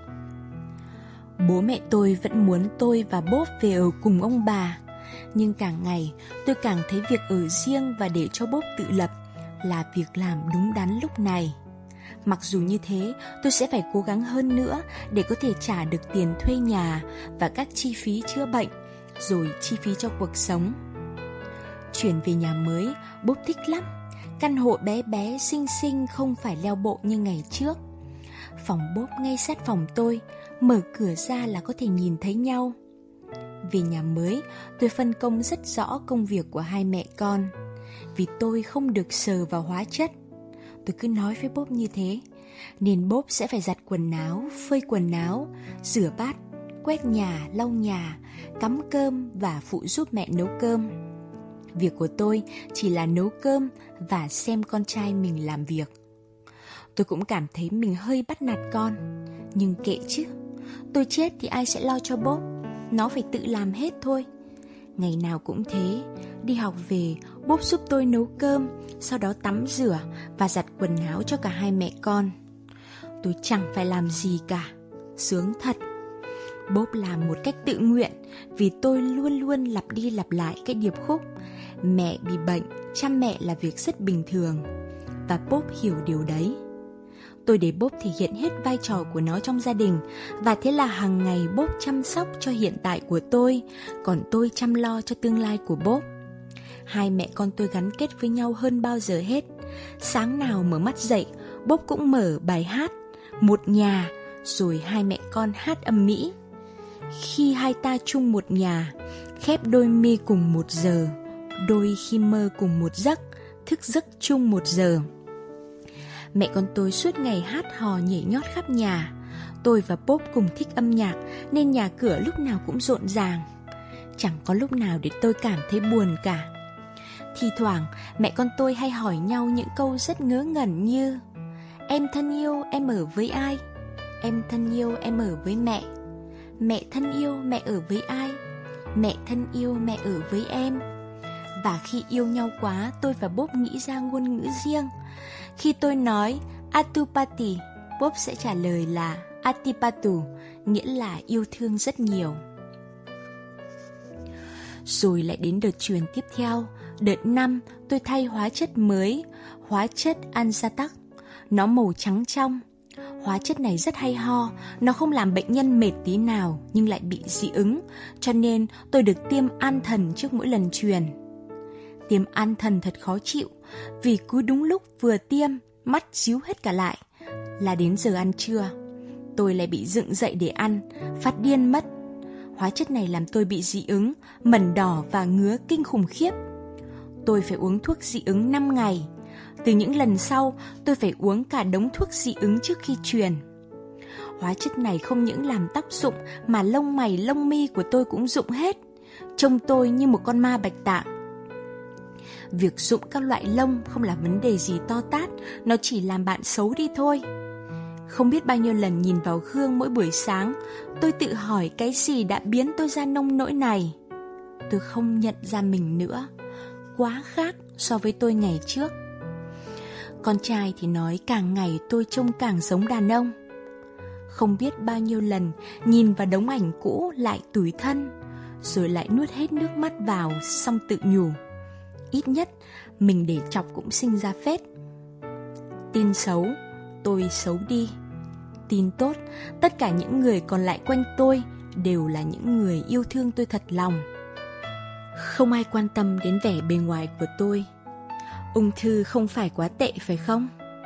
Bố mẹ tôi vẫn muốn tôi và Bob về ở cùng ông bà. Nhưng càng ngày tôi càng thấy việc ở riêng và để cho Bob tự lập là việc làm đúng đắn lúc này. Mặc dù như thế, tôi sẽ phải cố gắng hơn nữa để có thể trả được tiền thuê nhà và các chi phí chữa bệnh, rồi chi phí cho cuộc sống. Chuyển về nhà mới, Bob thích lắm. Căn hộ bé bé, xinh xinh, không phải leo bộ như ngày trước. Phòng Bob ngay sát phòng tôi, mở cửa ra là có thể nhìn thấy nhau. Về nhà mới, tôi phân công rất rõ công việc của hai mẹ con. Vì tôi không được sờ vào hóa chất. Tôi cứ nói với Bob như thế, nên Bob sẽ phải giặt quần áo, phơi quần áo, rửa bát, quét nhà, lau nhà, cắm cơm và phụ giúp mẹ nấu cơm. Việc của tôi chỉ là nấu cơm và xem con trai mình làm việc. Tôi cũng cảm thấy mình hơi bắt nạt con, nhưng kệ chứ. Tôi chết thì ai sẽ lo cho Bob, nó phải tự làm hết thôi. Ngày nào cũng thế, đi học về, Bob giúp tôi nấu cơm, sau đó tắm rửa và giặt quần áo cho cả hai mẹ con. Tôi chẳng phải làm gì cả, sướng thật. Bob làm một cách tự nguyện vì tôi luôn luôn lặp đi lặp lại cái điệp khúc mẹ bị bệnh, chăm mẹ là việc rất bình thường. Và Bob hiểu điều đấy. Tôi để Bob thể hiện hết vai trò của nó trong gia đình, và thế là hàng ngày Bob chăm sóc cho hiện tại của tôi, còn tôi chăm lo cho tương lai của Bob. Hai mẹ con tôi gắn kết với nhau hơn bao giờ hết. Sáng nào mở mắt dậy, Bob cũng mở bài hát Một Nhà, rồi hai mẹ con hát ầm ĩ. Khi hai ta chung một nhà, khép đôi mi cùng một giờ, đôi khi mơ cùng một giấc, thức giấc chung một giờ. Mẹ con tôi suốt ngày hát hò nhảy nhót khắp nhà. Tôi và Bob cùng thích âm nhạc, nên nhà cửa lúc nào cũng rộn ràng. Chẳng có lúc nào để tôi cảm thấy buồn cả. Thi thoảng mẹ con tôi hay hỏi nhau những câu rất ngớ ngẩn như: em thân yêu, em ở với ai? Em thân yêu, em ở với mẹ. Mẹ thân yêu, mẹ ở với ai? Mẹ thân yêu, mẹ ở với em. Và khi yêu nhau quá, tôi và Bob nghĩ ra ngôn ngữ riêng. Khi tôi nói Atupati, Bob sẽ trả lời là Atipatu, nghĩa là yêu thương rất nhiều. Rồi lại đến đợt truyền tiếp theo. Đợt 5, tôi thay hóa chất mới, hóa chất Anzatak. Nó màu trắng trong. Hóa chất này rất hay ho, nó không làm bệnh nhân mệt tí nào, nhưng lại bị dị ứng, cho nên tôi được tiêm an thần trước mỗi lần truyền. Tiêm an thần thật khó chịu, vì cứ đúng lúc vừa tiêm, mắt díu hết cả lại, là đến giờ ăn trưa. Tôi lại bị dựng dậy để ăn, phát điên mất. Hóa chất này làm tôi bị dị ứng, mẩn đỏ và ngứa kinh khủng khiếp. Tôi phải uống thuốc dị ứng 5 ngày. Từ những lần sau, tôi phải uống cả đống thuốc dị ứng trước khi truyền. Hóa chất này không những làm tóc rụng, mà lông mày lông mi của tôi cũng rụng hết. Trông tôi như một con ma bạch tạng. Việc rụng các loại lông không là vấn đề gì to tát, nó chỉ làm bạn xấu đi thôi. Không biết bao nhiêu lần nhìn vào gương mỗi buổi sáng, tôi tự hỏi cái gì đã biến tôi ra nông nỗi này. Tôi không nhận ra mình nữa, quá khác so với tôi ngày trước. Con trai thì nói càng ngày tôi trông càng giống đàn ông. Không biết bao nhiêu lần nhìn vào đống ảnh cũ lại tủi thân, rồi lại nuốt hết nước mắt vào, xong tự nhủ: ít nhất mình để chọc cũng sinh ra phết. Tin xấu, tôi xấu đi. Tin tốt, tất cả những người còn lại quanh tôi đều là những người yêu thương tôi thật lòng. Không ai quan tâm đến vẻ bề ngoài của tôi. Ung thư không phải quá tệ phải không?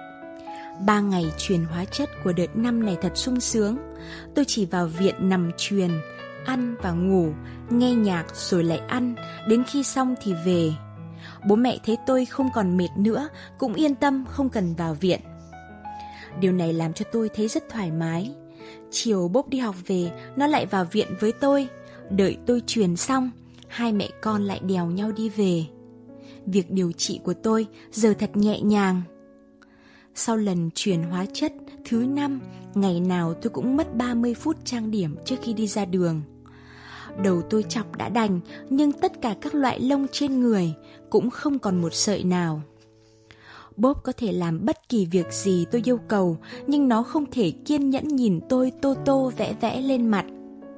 3 ngày truyền hóa chất của đợt 5 này thật sung sướng. Tôi chỉ vào viện nằm truyền, ăn và ngủ, nghe nhạc rồi lại ăn, đến khi xong thì về. Bố mẹ thấy tôi không còn mệt nữa, cũng yên tâm không cần vào viện. Điều này làm cho tôi thấy rất thoải mái. Chiều Bob đi học về, nó lại vào viện với tôi. Đợi tôi truyền xong, hai mẹ con lại đèo nhau đi về. Việc điều trị của tôi giờ thật nhẹ nhàng. Sau lần truyền hóa chất thứ 5, ngày nào tôi cũng mất 30 phút trang điểm trước khi đi ra đường. Đầu tôi chọc đã đành, nhưng tất cả các loại lông trên người cũng không còn một sợi nào. Bob có thể làm bất kỳ việc gì tôi yêu cầu, nhưng nó không thể kiên nhẫn nhìn tôi tô tô vẽ vẽ lên mặt.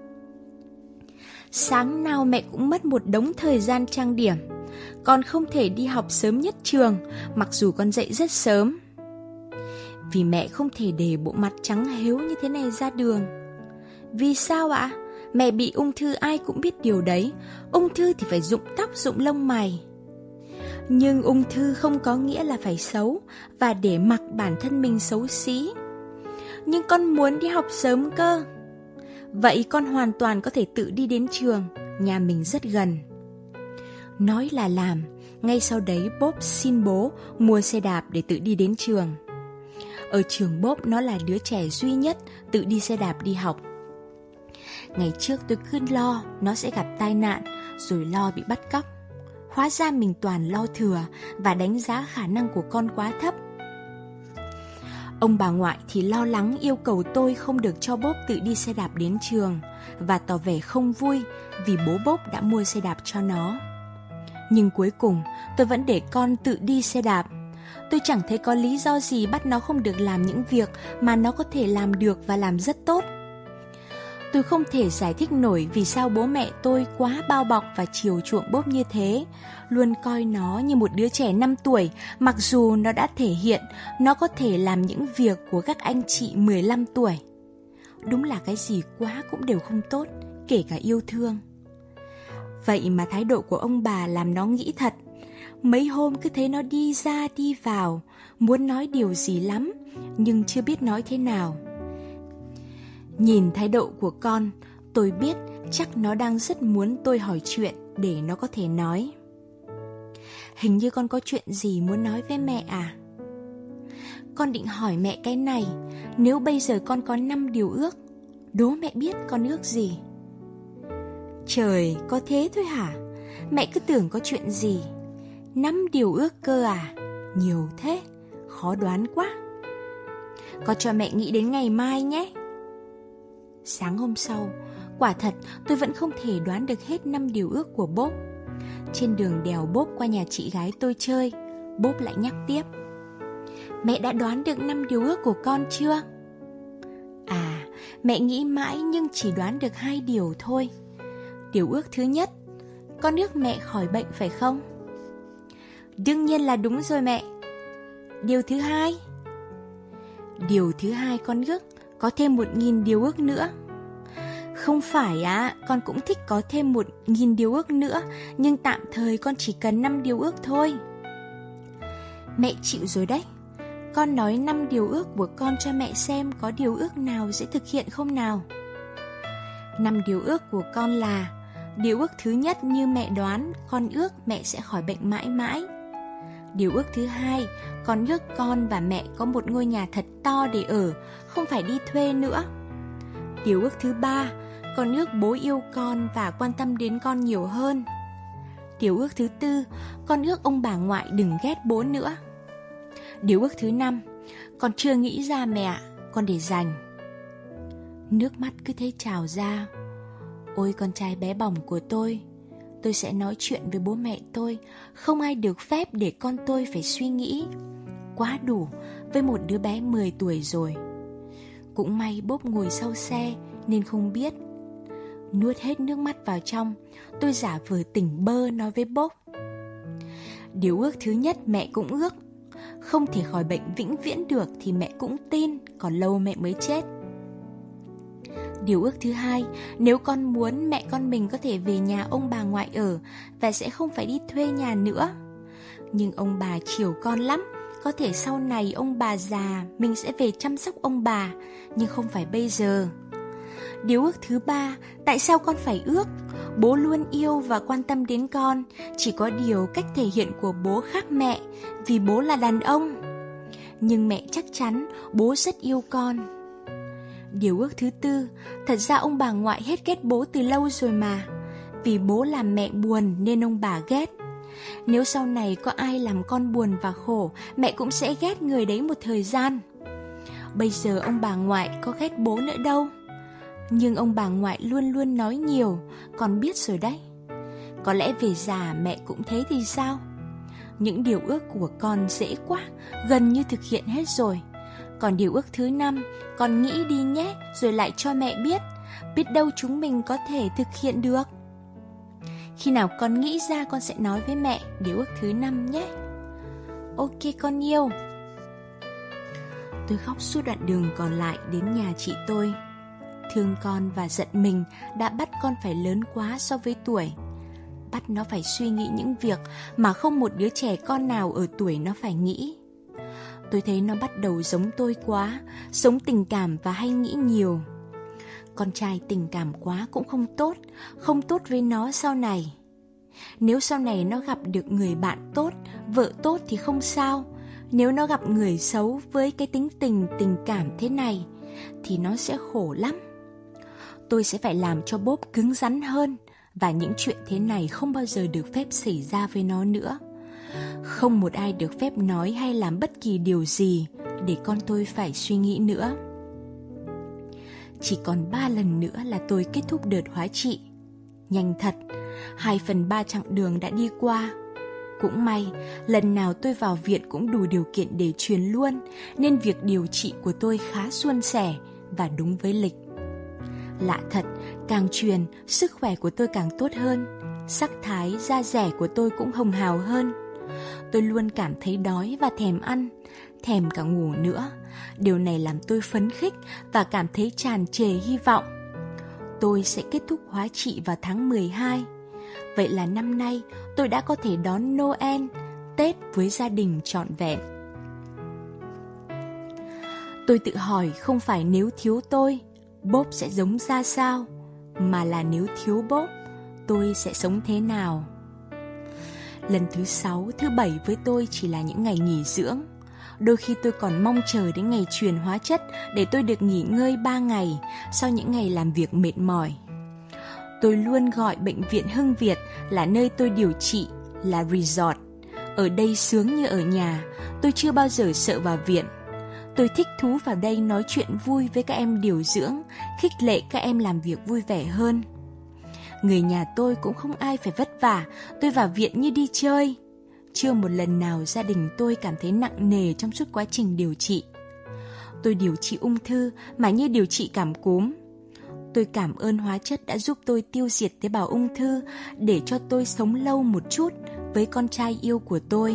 Sáng nào mẹ cũng mất một đống thời gian trang điểm. Con không thể đi học sớm nhất trường, mặc dù con dậy rất sớm. Vì mẹ không thể để bộ mặt trắng hếu như thế này ra đường. Vì sao ạ? Mẹ bị ung thư ai cũng biết điều đấy. Ung thư thì phải rụng tóc rụng lông mày. Nhưng ung thư không có nghĩa là phải xấu và để mặc bản thân mình xấu xí. Nhưng con muốn đi học sớm cơ. Vậy con hoàn toàn có thể tự đi đến trường, nhà mình rất gần. Nói là làm, ngay sau đấy Bob xin bố mua xe đạp để tự đi đến trường. Ở trường Bob nó là đứa trẻ duy nhất tự đi xe đạp đi học. Ngày trước tôi cứ lo nó sẽ gặp tai nạn, rồi lo bị bắt cóc. Hóa ra mình toàn lo thừa và đánh giá khả năng của con quá thấp. Ông bà ngoại thì lo lắng yêu cầu tôi không được cho Bob tự đi xe đạp đến trường và tỏ vẻ không vui vì bố Bob đã mua xe đạp cho nó. Nhưng cuối cùng tôi vẫn để con tự đi xe đạp. Tôi chẳng thấy có lý do gì bắt nó không được làm những việc mà nó có thể làm được và làm rất tốt. Tôi không thể giải thích nổi vì sao bố mẹ tôi quá bao bọc và chiều chuộng Bob như thế, luôn coi nó như một đứa trẻ 5 tuổi, mặc dù nó đã thể hiện nó có thể làm những việc của các anh chị 15 tuổi. Đúng là cái gì quá cũng đều không tốt, kể cả yêu thương. Vậy mà thái độ của ông bà làm nó nghĩ thật. Mấy hôm cứ thấy nó đi ra đi vào, muốn nói điều gì lắm, nhưng chưa biết nói thế nào. Nhìn thái độ của con, tôi biết chắc nó đang rất muốn tôi hỏi chuyện để nó có thể nói. Hình như con có chuyện gì muốn nói với mẹ à? Con định hỏi mẹ cái này, nếu bây giờ con có 5 điều ước, đố mẹ biết con ước gì? Trời, có thế thôi hả? Mẹ cứ tưởng có chuyện gì. 5 điều ước cơ à? Nhiều thế, khó đoán quá. Con cho mẹ nghĩ đến ngày mai nhé. Sáng hôm sau, quả thật tôi vẫn không thể đoán được hết 5 điều ước của Bob. Trên đường đèo Bob qua nhà chị gái tôi chơi, Bob lại nhắc tiếp. Mẹ đã đoán được 5 điều ước của con chưa? À, mẹ nghĩ mãi nhưng chỉ đoán được 2 điều thôi. Điều ước thứ nhất, con ước mẹ khỏi bệnh phải không? Đương nhiên là đúng rồi mẹ. Điều thứ hai? Điều thứ hai con ước có thêm 1.000 điều ước nữa. Không phải con cũng thích có thêm 1.000 điều ước nữa, nhưng tạm thời con chỉ cần 5 điều ước thôi. Mẹ chịu rồi đấy. Con nói 5 điều ước của con cho mẹ xem có điều ước nào dễ thực hiện không nào. 5 điều ước của con là: điều ước thứ nhất như mẹ đoán, con ước mẹ sẽ khỏi bệnh mãi mãi. Điều ước thứ hai, con ước con và mẹ có một ngôi nhà thật to để ở, không phải đi thuê nữa. Điều ước thứ ba, con ước bố yêu con và quan tâm đến con nhiều hơn. Điều ước thứ tư, con ước ông bà ngoại đừng ghét bố nữa. Điều ước thứ năm, con chưa nghĩ ra mẹ ạ, con để dành. Nước mắt cứ thế trào ra. Ôi con trai bé bỏng của tôi sẽ nói chuyện với bố mẹ tôi. Không ai được phép để con tôi phải suy nghĩ. Quá đủ với một đứa bé 10 tuổi rồi. Cũng may Bob ngồi sau xe nên không biết. Nuốt hết nước mắt vào trong, tôi giả vờ tỉnh bơ nói với Bob. Điều ước thứ nhất mẹ cũng ước. Không thể khỏi bệnh vĩnh viễn được thì mẹ cũng tin, còn lâu mẹ mới chết. Điều ước thứ hai, nếu con muốn mẹ con mình có thể về nhà ông bà ngoại ở và sẽ không phải đi thuê nhà nữa. Nhưng ông bà chiều con lắm, có thể sau này ông bà già mình sẽ về chăm sóc ông bà, nhưng không phải bây giờ. Điều ước thứ ba, tại sao con phải ước? Bố luôn yêu và quan tâm đến con, chỉ có điều cách thể hiện của bố khác mẹ, vì bố là đàn ông. Nhưng mẹ chắc chắn bố rất yêu con. Điều ước thứ tư, thật ra ông bà ngoại hết ghét bố từ lâu rồi mà. Vì bố làm mẹ buồn nên ông bà ghét. Nếu sau này có ai làm con buồn và khổ, mẹ cũng sẽ ghét người đấy một thời gian. Bây giờ ông bà ngoại có ghét bố nữa đâu. Nhưng ông bà ngoại luôn luôn nói nhiều, con biết rồi đấy. Có lẽ về già mẹ cũng thế thì sao? Những điều ước của con dễ quá, gần như thực hiện hết rồi. Còn điều ước thứ 5, con nghĩ đi nhé, rồi lại cho mẹ biết. Biết đâu chúng mình có thể thực hiện được. Khi nào con nghĩ ra con sẽ nói với mẹ điều ước thứ 5 nhé. Ok con yêu. Tôi khóc suốt đoạn đường còn lại đến nhà chị tôi. Thương con và giận mình đã bắt con phải lớn quá so với tuổi. Bắt nó phải suy nghĩ những việc mà không một đứa trẻ con nào ở tuổi nó phải nghĩ. Tôi thấy nó bắt đầu giống tôi quá, sống tình cảm và hay nghĩ nhiều. Con trai tình cảm quá cũng không tốt với nó sau này. Nếu sau này nó gặp được người bạn tốt, vợ tốt thì không sao. Nếu nó gặp người xấu với cái tính tình cảm thế này thì nó sẽ khổ lắm. Tôi sẽ phải làm cho Bob cứng rắn hơn, và những chuyện thế này không bao giờ được phép xảy ra với nó nữa. Không một ai được phép nói hay làm bất kỳ điều gì để con tôi phải suy nghĩ nữa. Chỉ còn 3 lần nữa là tôi kết thúc đợt hóa trị. Nhanh thật, 2/3 chặng đường đã đi qua. Cũng may, lần nào tôi vào viện cũng đủ điều kiện để truyền luôn, nên việc điều trị của tôi khá suôn sẻ và đúng với lịch. Lạ thật, càng truyền, sức khỏe của tôi càng tốt hơn. Sắc thái, da dẻ của tôi cũng hồng hào hơn. Tôi luôn cảm thấy đói và thèm ăn, thèm cả ngủ nữa. Điều này làm tôi phấn khích và cảm thấy tràn trề hy vọng. Tôi sẽ kết thúc hóa trị vào tháng 12. Vậy là năm nay tôi đã có thể đón Noel, Tết với gia đình trọn vẹn. Tôi tự hỏi không phải nếu thiếu tôi, Bob sẽ giống ra sao, mà là nếu thiếu Bob, tôi sẽ sống thế nào. Lần thứ 6, thứ 7 với tôi chỉ là những ngày nghỉ dưỡng. Đôi khi tôi còn mong chờ đến ngày truyền hóa chất để tôi được nghỉ ngơi 3 ngày sau những ngày làm việc mệt mỏi. Tôi luôn gọi bệnh viện Hưng Việt là nơi tôi điều trị là resort. Ở đây sướng như ở nhà, tôi chưa bao giờ sợ vào viện. Tôi thích thú vào đây nói chuyện vui với các em điều dưỡng, khích lệ các em làm việc vui vẻ hơn. Người nhà tôi cũng không ai phải vất vả, tôi vào viện như đi chơi. Chưa một lần nào gia đình tôi cảm thấy nặng nề trong suốt quá trình điều trị. Tôi điều trị ung thư mà như điều trị cảm cúm. Tôi cảm ơn hóa chất đã giúp tôi tiêu diệt tế bào ung thư để cho tôi sống lâu một chút với con trai yêu của tôi.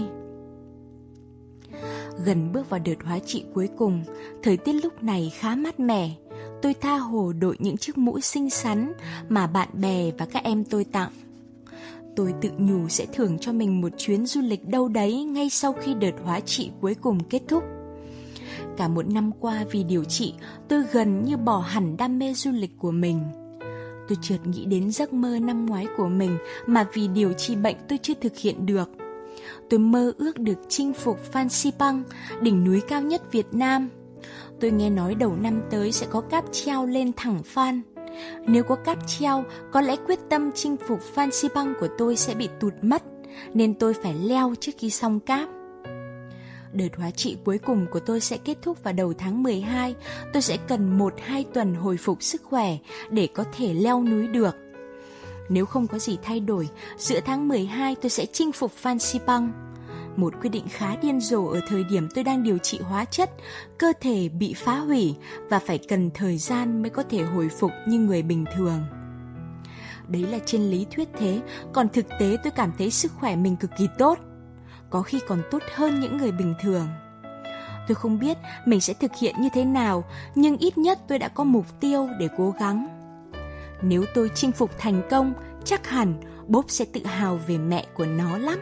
Gần bước vào đợt hóa trị cuối cùng, thời tiết lúc này khá mát mẻ. Tôi tha hồ đội những chiếc mũ xinh xắn mà bạn bè và các em tôi tặng. Tôi tự nhủ sẽ thưởng cho mình một chuyến du lịch đâu đấy ngay sau khi đợt hóa trị cuối cùng kết thúc. Cả một năm qua vì điều trị, tôi gần như bỏ hẳn đam mê du lịch của mình. Tôi chợt nghĩ đến giấc mơ năm ngoái của mình mà vì điều trị bệnh tôi chưa thực hiện được. Tôi mơ ước được chinh phục Phan Xipang, đỉnh núi cao nhất Việt Nam. Tôi nghe nói đầu năm tới sẽ có cáp treo lên thẳng Phan. Nếu có cáp treo, có lẽ quyết tâm chinh phục Phan Xipang của tôi sẽ bị tụt mất, nên tôi phải leo trước khi xong cáp. Đợt hóa trị cuối cùng của tôi sẽ kết thúc vào đầu tháng 12. Tôi sẽ cần 1-2 tuần hồi phục sức khỏe để có thể leo núi được. Nếu không có gì thay đổi, giữa tháng 12 tôi sẽ chinh phục Phan Xipang. Một quyết định khá điên rồ ở thời điểm tôi đang điều trị hóa chất, cơ thể bị phá hủy và phải cần thời gian mới có thể hồi phục như người bình thường. Đấy là trên lý thuyết thế, còn thực tế tôi cảm thấy sức khỏe mình cực kỳ tốt. Có khi còn tốt hơn những người bình thường. Tôi không biết mình sẽ thực hiện như thế nào, nhưng ít nhất tôi đã có mục tiêu để cố gắng. Nếu tôi chinh phục thành công, chắc hẳn Bob sẽ tự hào về mẹ của nó lắm.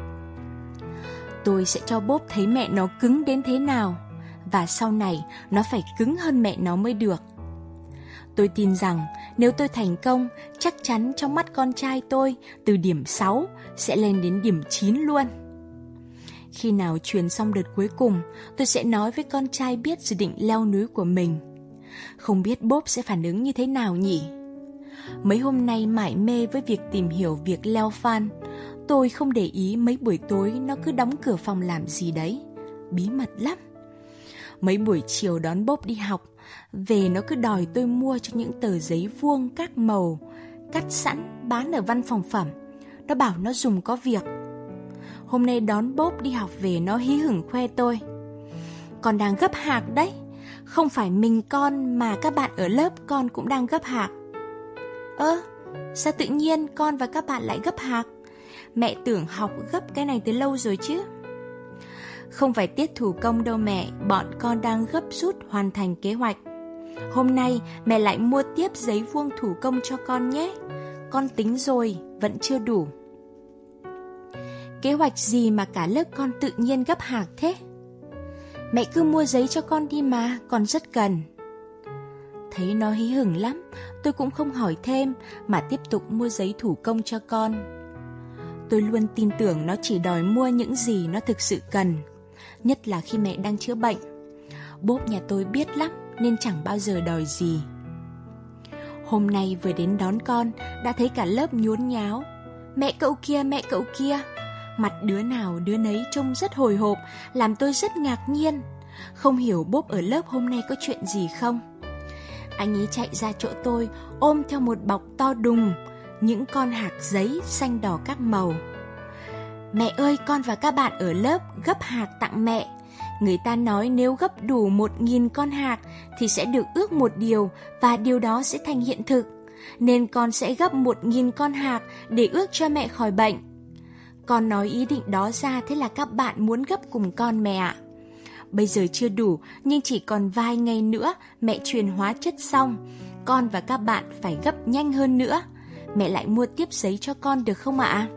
Tôi sẽ cho Bob thấy mẹ nó cứng đến thế nào, và sau này nó phải cứng hơn mẹ nó mới được. Tôi tin rằng nếu tôi thành công, chắc chắn trong mắt con trai tôi từ điểm 6 sẽ lên đến điểm 9 luôn. Khi nào truyền xong đợt cuối cùng, tôi sẽ nói với con trai biết dự định leo núi của mình. Không biết Bob sẽ phản ứng như thế nào nhỉ? Mấy hôm nay mải mê với việc tìm hiểu việc leo Phan. Tôi không để ý mấy buổi tối nó cứ đóng cửa phòng làm gì đấy. Bí mật lắm. Mấy buổi chiều đón Bob đi học, về nó cứ đòi tôi mua cho những tờ giấy vuông các màu, cắt sẵn bán ở văn phòng phẩm. Nó bảo nó dùng có việc. Hôm nay đón Bob đi học về nó hí hửng khoe tôi. Con đang gấp hạc đấy. Không phải mình con mà các bạn ở lớp con cũng đang gấp hạc. Sao tự nhiên con và các bạn lại gấp hạc? Mẹ tưởng học gấp cái này từ lâu rồi chứ. Không phải tiết thủ công đâu mẹ, bọn con đang gấp rút hoàn thành kế hoạch. Hôm nay mẹ lại mua tiếp giấy vuông thủ công cho con nhé. Con tính rồi, vẫn chưa đủ. Kế hoạch gì mà cả lớp con tự nhiên gấp hạc thế? Mẹ cứ mua giấy cho con đi mà, con rất cần. Thấy nó hí hửng lắm, tôi cũng không hỏi thêm mà tiếp tục mua giấy thủ công cho con. Tôi luôn tin tưởng nó chỉ đòi mua những gì nó thực sự cần, nhất là khi mẹ đang chữa bệnh. Bốp nhà tôi biết lắm nên chẳng bao giờ đòi gì. Hôm nay vừa đến đón con, đã thấy cả lớp nhốn nháo. Mẹ cậu kia, mẹ cậu kia. Mặt đứa nào đứa nấy trông rất hồi hộp, làm tôi rất ngạc nhiên. Không hiểu Bốp ở lớp hôm nay có chuyện gì không? Anh ấy chạy ra chỗ tôi, ôm theo một bọc to đùng, những con hạc giấy xanh đỏ các màu. Mẹ ơi, con và các bạn ở lớp gấp hạc tặng mẹ. Người ta nói nếu gấp đủ 1.000 con hạc thì sẽ được ước một điều, và điều đó sẽ thành hiện thực. Nên con sẽ gấp 1.000 con hạc để ước cho mẹ khỏi bệnh. Con nói ý định đó ra, thế là các bạn muốn gấp cùng con mẹ ạ. Bây giờ chưa đủ, nhưng chỉ còn vài ngày nữa mẹ truyền hóa chất xong. Con và các bạn phải gấp nhanh hơn nữa. Mẹ lại mua tiếp giấy cho con được không ạ?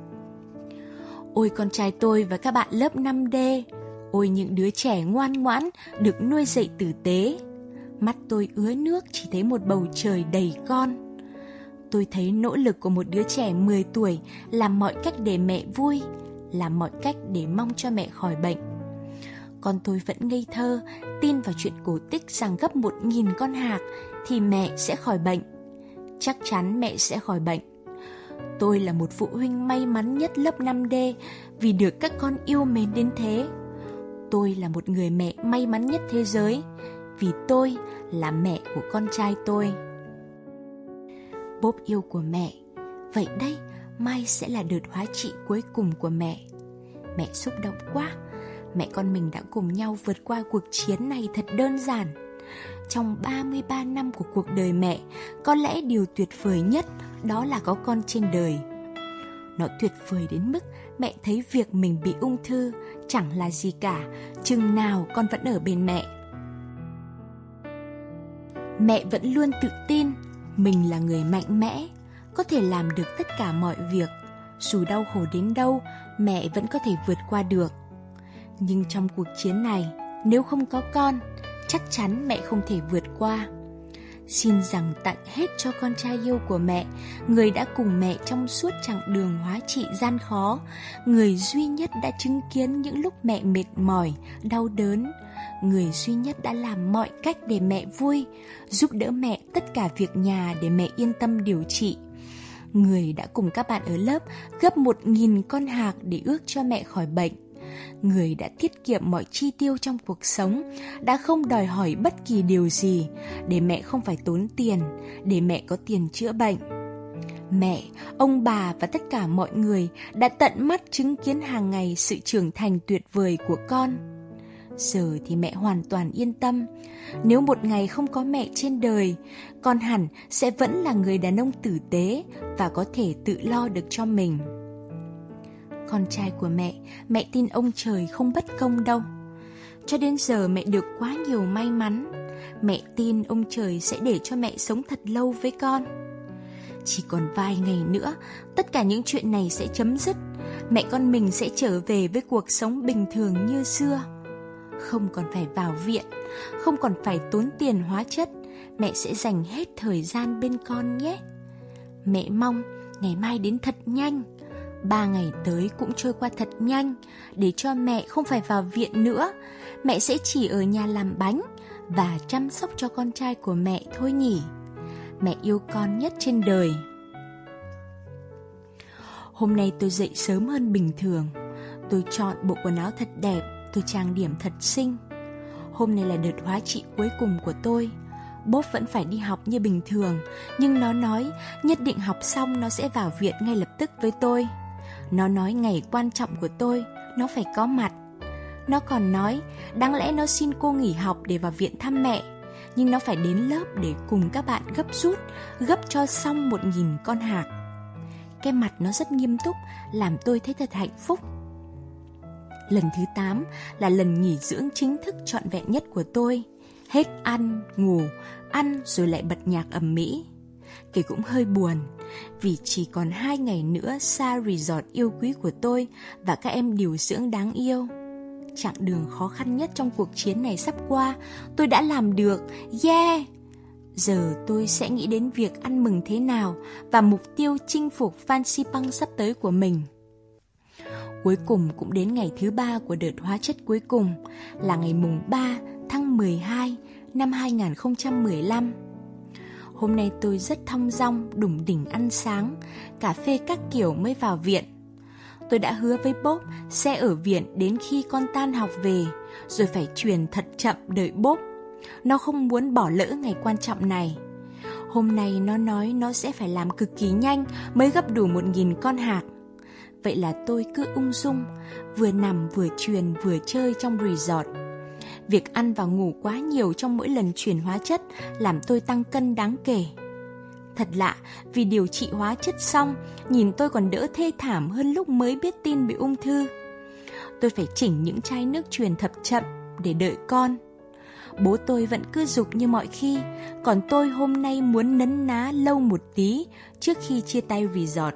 Ôi con trai tôi và các bạn lớp 5D, ôi những đứa trẻ ngoan ngoãn được nuôi dạy tử tế. Mắt tôi ứa nước chỉ thấy một bầu trời đầy con. Tôi thấy nỗ lực của một đứa trẻ 10 tuổi làm mọi cách để mẹ vui, làm mọi cách để mong cho mẹ khỏi bệnh. Con tôi vẫn ngây thơ, tin vào chuyện cổ tích rằng gấp 1.000 con hạc thì mẹ sẽ khỏi bệnh. Chắc chắn mẹ sẽ khỏi bệnh. Tôi là một phụ huynh may mắn nhất lớp 5D vì được các con yêu mến đến thế. Tôi là một người mẹ may mắn nhất thế giới vì tôi là mẹ của con trai tôi. Bốp yêu của mẹ, vậy đây, mai sẽ là đợt hóa trị cuối cùng của mẹ. Mẹ xúc động quá. Mẹ con mình đã cùng nhau vượt qua cuộc chiến này thật đơn giản. Trong 33 năm của cuộc đời mẹ, có lẽ điều tuyệt vời nhất đó là có con trên đời. Nó tuyệt vời đến mức mẹ thấy việc mình bị ung thư chẳng là gì cả, chừng nào con vẫn ở bên mẹ. Mẹ vẫn luôn tự tin mình là người mạnh mẽ, có thể làm được tất cả mọi việc. Dù đau khổ đến đâu, mẹ vẫn có thể vượt qua được. Nhưng trong cuộc chiến này, nếu không có con, chắc chắn mẹ không thể vượt qua. Xin rằng tặng hết cho con trai yêu của mẹ, người đã cùng mẹ trong suốt chặng đường hóa trị gian khó, người duy nhất đã chứng kiến những lúc mẹ mệt mỏi, đau đớn, người duy nhất đã làm mọi cách để mẹ vui, giúp đỡ mẹ tất cả việc nhà để mẹ yên tâm điều trị. Người đã cùng các bạn ở lớp gấp 1.000 con hạc để ước cho mẹ khỏi bệnh. Người đã tiết kiệm mọi chi tiêu trong cuộc sống, đã không đòi hỏi bất kỳ điều gì để mẹ không phải tốn tiền, để mẹ có tiền chữa bệnh. Mẹ, ông bà và tất cả mọi người đã tận mắt chứng kiến hàng ngày sự trưởng thành tuyệt vời của con. Giờ thì mẹ hoàn toàn yên tâm. Nếu một ngày không có mẹ trên đời, con hẳn sẽ vẫn là người đàn ông tử tế và có thể tự lo được cho mình. Con trai của mẹ tin ông trời không bất công đâu. Cho đến giờ mẹ được quá nhiều may mắn. Mẹ tin ông trời sẽ để cho mẹ sống thật lâu với con. Chỉ còn vài ngày nữa, tất cả những chuyện này sẽ chấm dứt. Mẹ con mình sẽ trở về với cuộc sống bình thường như xưa. Không còn phải vào viện, không còn phải tốn tiền hóa chất. Mẹ sẽ dành hết thời gian bên con nhé. Mẹ mong ngày mai đến thật nhanh, 3 ngày tới cũng trôi qua thật nhanh, để cho mẹ không phải vào viện nữa. Mẹ sẽ chỉ ở nhà làm bánh và chăm sóc cho con trai của mẹ thôi nhỉ. Mẹ yêu con nhất trên đời. Hôm nay tôi dậy sớm hơn bình thường. Tôi chọn bộ quần áo thật đẹp, tôi trang điểm thật xinh. Hôm nay là đợt hóa trị cuối cùng của tôi. Bốp vẫn phải đi học như bình thường, nhưng nó nói nhất định học xong nó sẽ vào viện ngay lập tức với tôi. Nó nói ngày quan trọng của tôi, nó phải có mặt. Nó còn nói đáng lẽ nó xin cô nghỉ học để vào viện thăm mẹ, nhưng nó phải đến lớp để cùng các bạn gấp rút, gấp cho xong 1.000 con hạc. Cái mặt nó rất nghiêm túc, làm tôi thấy thật hạnh phúc. Lần thứ 8 là lần nghỉ dưỡng chính thức trọn vẹn nhất của tôi. Hết ăn, ngủ, ăn rồi lại bật nhạc ầm ĩ. Kể cũng hơi buồn, vì chỉ còn 2 ngày nữa xa resort yêu quý của tôi và các em điều dưỡng đáng yêu. Chặng đường khó khăn nhất trong cuộc chiến này sắp qua, tôi đã làm được, yeah! Giờ tôi sẽ nghĩ đến việc ăn mừng thế nào và mục tiêu chinh phục Phan Xipang sắp tới của mình. Cuối cùng cũng đến ngày thứ 3 của đợt hóa chất cuối cùng, là ngày mùng 3 tháng 12 năm 2015. Hôm nay tôi rất thong dong, đủng đỉnh ăn sáng, cà phê các kiểu mới vào viện. Tôi đã hứa với Bob sẽ ở viện đến khi con tan học về, rồi phải truyền thật chậm đợi Bob. Nó không muốn bỏ lỡ ngày quan trọng này. Hôm nay nó nói nó sẽ phải làm cực kỳ nhanh mới gấp đủ 1.000 con hạc. Vậy là tôi cứ ung dung, vừa nằm vừa truyền vừa chơi trong resort. Việc ăn và ngủ quá nhiều trong mỗi lần chuyển hóa chất làm tôi tăng cân đáng kể. Thật lạ, vì điều trị hóa chất xong, nhìn tôi còn đỡ thê thảm hơn lúc mới biết tin bị ung thư. Tôi phải chỉnh những chai nước truyền thật chậm để đợi con. Bố tôi vẫn cứ giục như mọi khi, còn tôi hôm nay muốn nấn ná lâu một tí trước khi chia tay resort.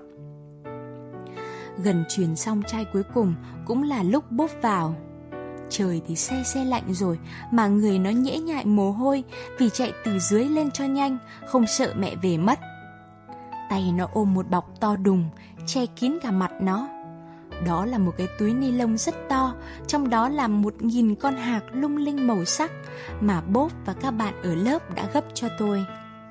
Gần truyền xong chai cuối cùng cũng là lúc Bob vào. Trời thì se lạnh rồi mà người nó nhễ nhại mồ hôi vì chạy từ dưới lên cho nhanh, không sợ mẹ về mất. Tay nó ôm một bọc to đùng, che kín cả mặt nó. Đó là một cái túi ni lông rất to, trong đó là 1.000 con hạc lung linh màu sắc mà Bob và các bạn ở lớp đã gấp cho tôi.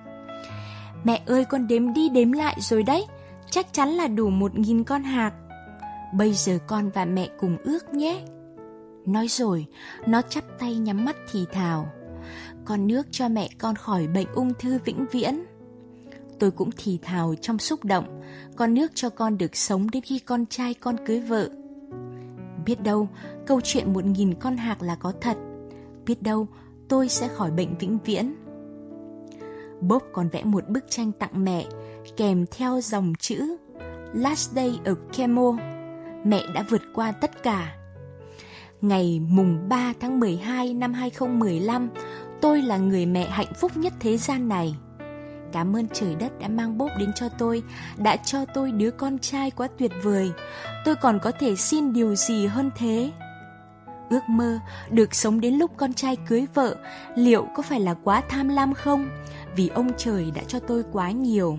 Mẹ ơi, con đếm đi đếm lại rồi đấy, chắc chắn là đủ 1.000 con hạc. Bây giờ con và mẹ cùng ước nhé. Nói rồi, nó chắp tay nhắm mắt thì thào. Con ước cho mẹ con khỏi bệnh ung thư vĩnh viễn. Tôi cũng thì thào trong xúc động. Con ước cho con được sống đến khi con trai con cưới vợ. Biết đâu, câu chuyện 1.000 con hạc là có thật. Biết đâu, tôi sẽ khỏi bệnh vĩnh viễn. Bob còn vẽ một bức tranh tặng mẹ, kèm theo dòng chữ Last day of chemo. Mẹ đã vượt qua tất cả. Ngày mùng 3 tháng 12 năm 2015, tôi là người mẹ hạnh phúc nhất thế gian này. Cảm ơn trời đất đã mang Bob đến cho tôi, đã cho tôi đứa con trai quá tuyệt vời. Tôi còn có thể xin điều gì hơn thế? Ước mơ được sống đến lúc con trai cưới vợ, liệu có phải là quá tham lam không? Vì ông trời đã cho tôi quá nhiều.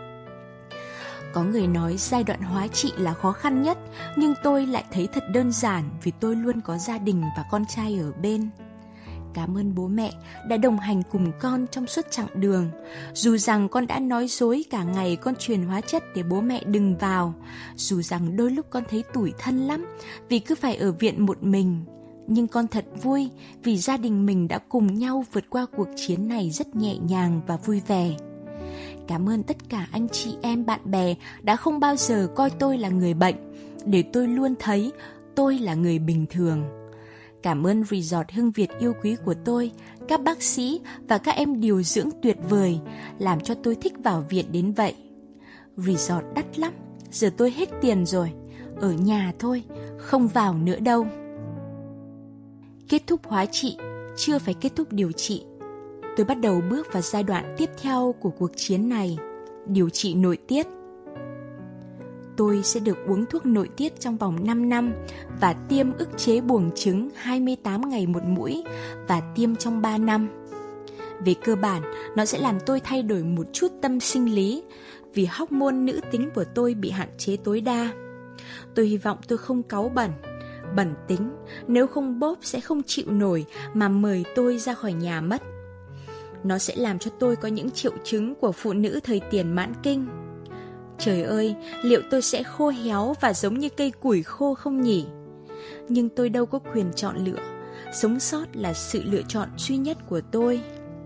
Có người nói giai đoạn hóa trị là khó khăn nhất, nhưng tôi lại thấy thật đơn giản vì tôi luôn có gia đình và con trai ở bên. Cảm ơn bố mẹ đã đồng hành cùng con trong suốt chặng đường. Dù rằng con đã nói dối cả ngày con truyền hóa chất để bố mẹ đừng vào, dù rằng đôi lúc con thấy tủi thân lắm vì cứ phải ở viện một mình, nhưng con thật vui vì gia đình mình đã cùng nhau vượt qua cuộc chiến này rất nhẹ nhàng và vui vẻ. Cảm ơn tất cả anh chị em bạn bè đã không bao giờ coi tôi là người bệnh, để tôi luôn thấy tôi là người bình thường. Cảm ơn resort Hưng Việt yêu quý của tôi, các bác sĩ và các em điều dưỡng tuyệt vời, làm cho tôi thích vào viện đến vậy. Resort đắt lắm, giờ tôi hết tiền rồi, ở nhà thôi, không vào nữa đâu. Kết thúc hóa trị, chưa phải kết thúc điều trị. Tôi bắt đầu bước vào giai đoạn tiếp theo của cuộc chiến này, điều trị nội tiết. Tôi sẽ được uống thuốc nội tiết trong vòng 5 năm và tiêm ức chế buồng trứng 28 ngày một mũi và tiêm trong 3 năm. Về cơ bản, nó sẽ làm tôi thay đổi một chút tâm sinh lý vì hormone nữ tính của tôi bị hạn chế tối đa. Tôi hy vọng tôi không cáu bẩn tính, nếu không Bob sẽ không chịu nổi mà mời tôi ra khỏi nhà mất. Nó sẽ làm cho tôi có những triệu chứng của phụ nữ thời tiền mãn kinh. Trời ơi, liệu tôi sẽ khô héo và giống như cây củi khô không nhỉ? Nhưng tôi đâu có quyền chọn lựa. Sống sót là sự lựa chọn duy nhất của tôi.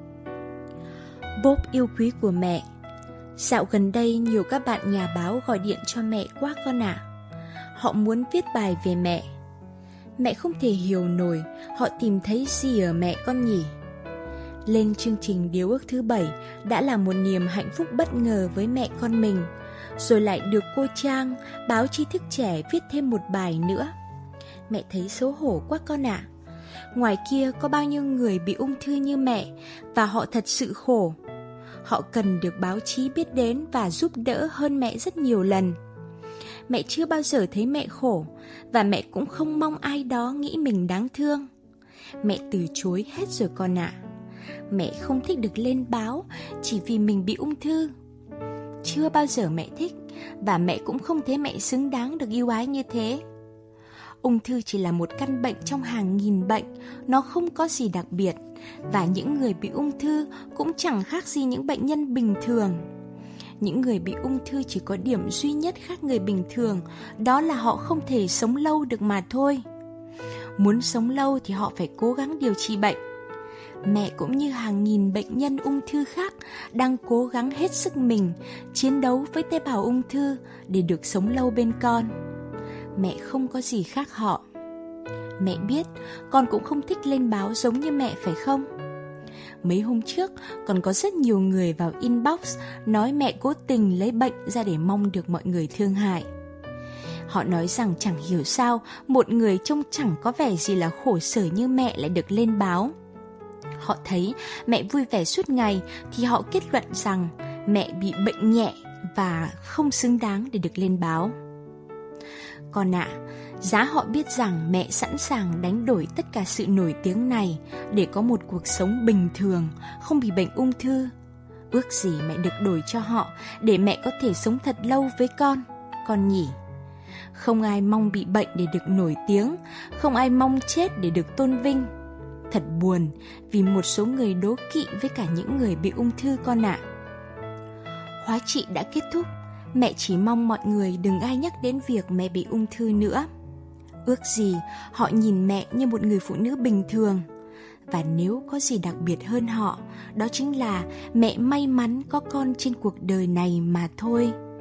Bob yêu quý của mẹ. Dạo gần đây nhiều các bạn nhà báo gọi điện cho mẹ quá con ạ. Họ muốn viết bài về mẹ. Mẹ không thể hiểu nổi họ tìm thấy gì ở mẹ con nhỉ? Lên chương trình Điều ước thứ 7 đã là một niềm hạnh phúc bất ngờ với mẹ con mình. Rồi lại được cô Trang, báo Tri Thức Trẻ viết thêm một bài nữa. Mẹ thấy xấu hổ quá con ạ. Ngoài kia có bao nhiêu người bị ung thư như mẹ, và họ thật sự khổ. Họ cần được báo chí biết đến và giúp đỡ hơn mẹ rất nhiều lần. Mẹ chưa bao giờ thấy mẹ khổ, và mẹ cũng không mong ai đó nghĩ mình đáng thương. Mẹ từ chối hết rồi con ạ. Mẹ không thích được lên báo chỉ vì mình bị ung thư. Chưa bao giờ mẹ thích, và mẹ cũng không thấy mẹ xứng đáng được yêu ái như thế. Ung thư chỉ là một căn bệnh trong hàng nghìn bệnh, nó không có gì đặc biệt, và những người bị ung thư cũng chẳng khác gì những bệnh nhân bình thường. Những người bị ung thư chỉ có điểm duy nhất khác người bình thường, đó là họ không thể sống lâu được mà thôi. Muốn sống lâu thì họ phải cố gắng điều trị bệnh. Mẹ cũng như hàng nghìn bệnh nhân ung thư khác đang cố gắng hết sức mình chiến đấu với tế bào ung thư để được sống lâu bên con. Mẹ không có gì khác họ. Mẹ biết con cũng không thích lên báo giống như mẹ phải không? Mấy hôm trước còn có rất nhiều người vào inbox nói mẹ cố tình lấy bệnh ra để mong được mọi người thương hại. Họ nói rằng chẳng hiểu sao một người trông chẳng có vẻ gì là khổ sở như mẹ lại được lên báo. Họ thấy mẹ vui vẻ suốt ngày thì họ kết luận rằng mẹ bị bệnh nhẹ và không xứng đáng để được lên báo. Con ạ, giá họ biết rằng mẹ sẵn sàng đánh đổi tất cả sự nổi tiếng này để có một cuộc sống bình thường, không bị bệnh ung thư. Ước gì mẹ được đổi cho họ để mẹ có thể sống thật lâu với con nhỉ? Không ai mong bị bệnh để được nổi tiếng, không ai mong chết để được tôn vinh. Thật buồn vì một số người đố kỵ với cả những người bị ung thư con ạ. Hóa trị đã kết thúc, mẹ chỉ mong mọi người đừng ai nhắc đến việc mẹ bị ung thư nữa. Ước gì họ nhìn mẹ như một người phụ nữ bình thường. Và nếu có gì đặc biệt hơn họ, đó chính là mẹ may mắn có con trên cuộc đời này mà thôi.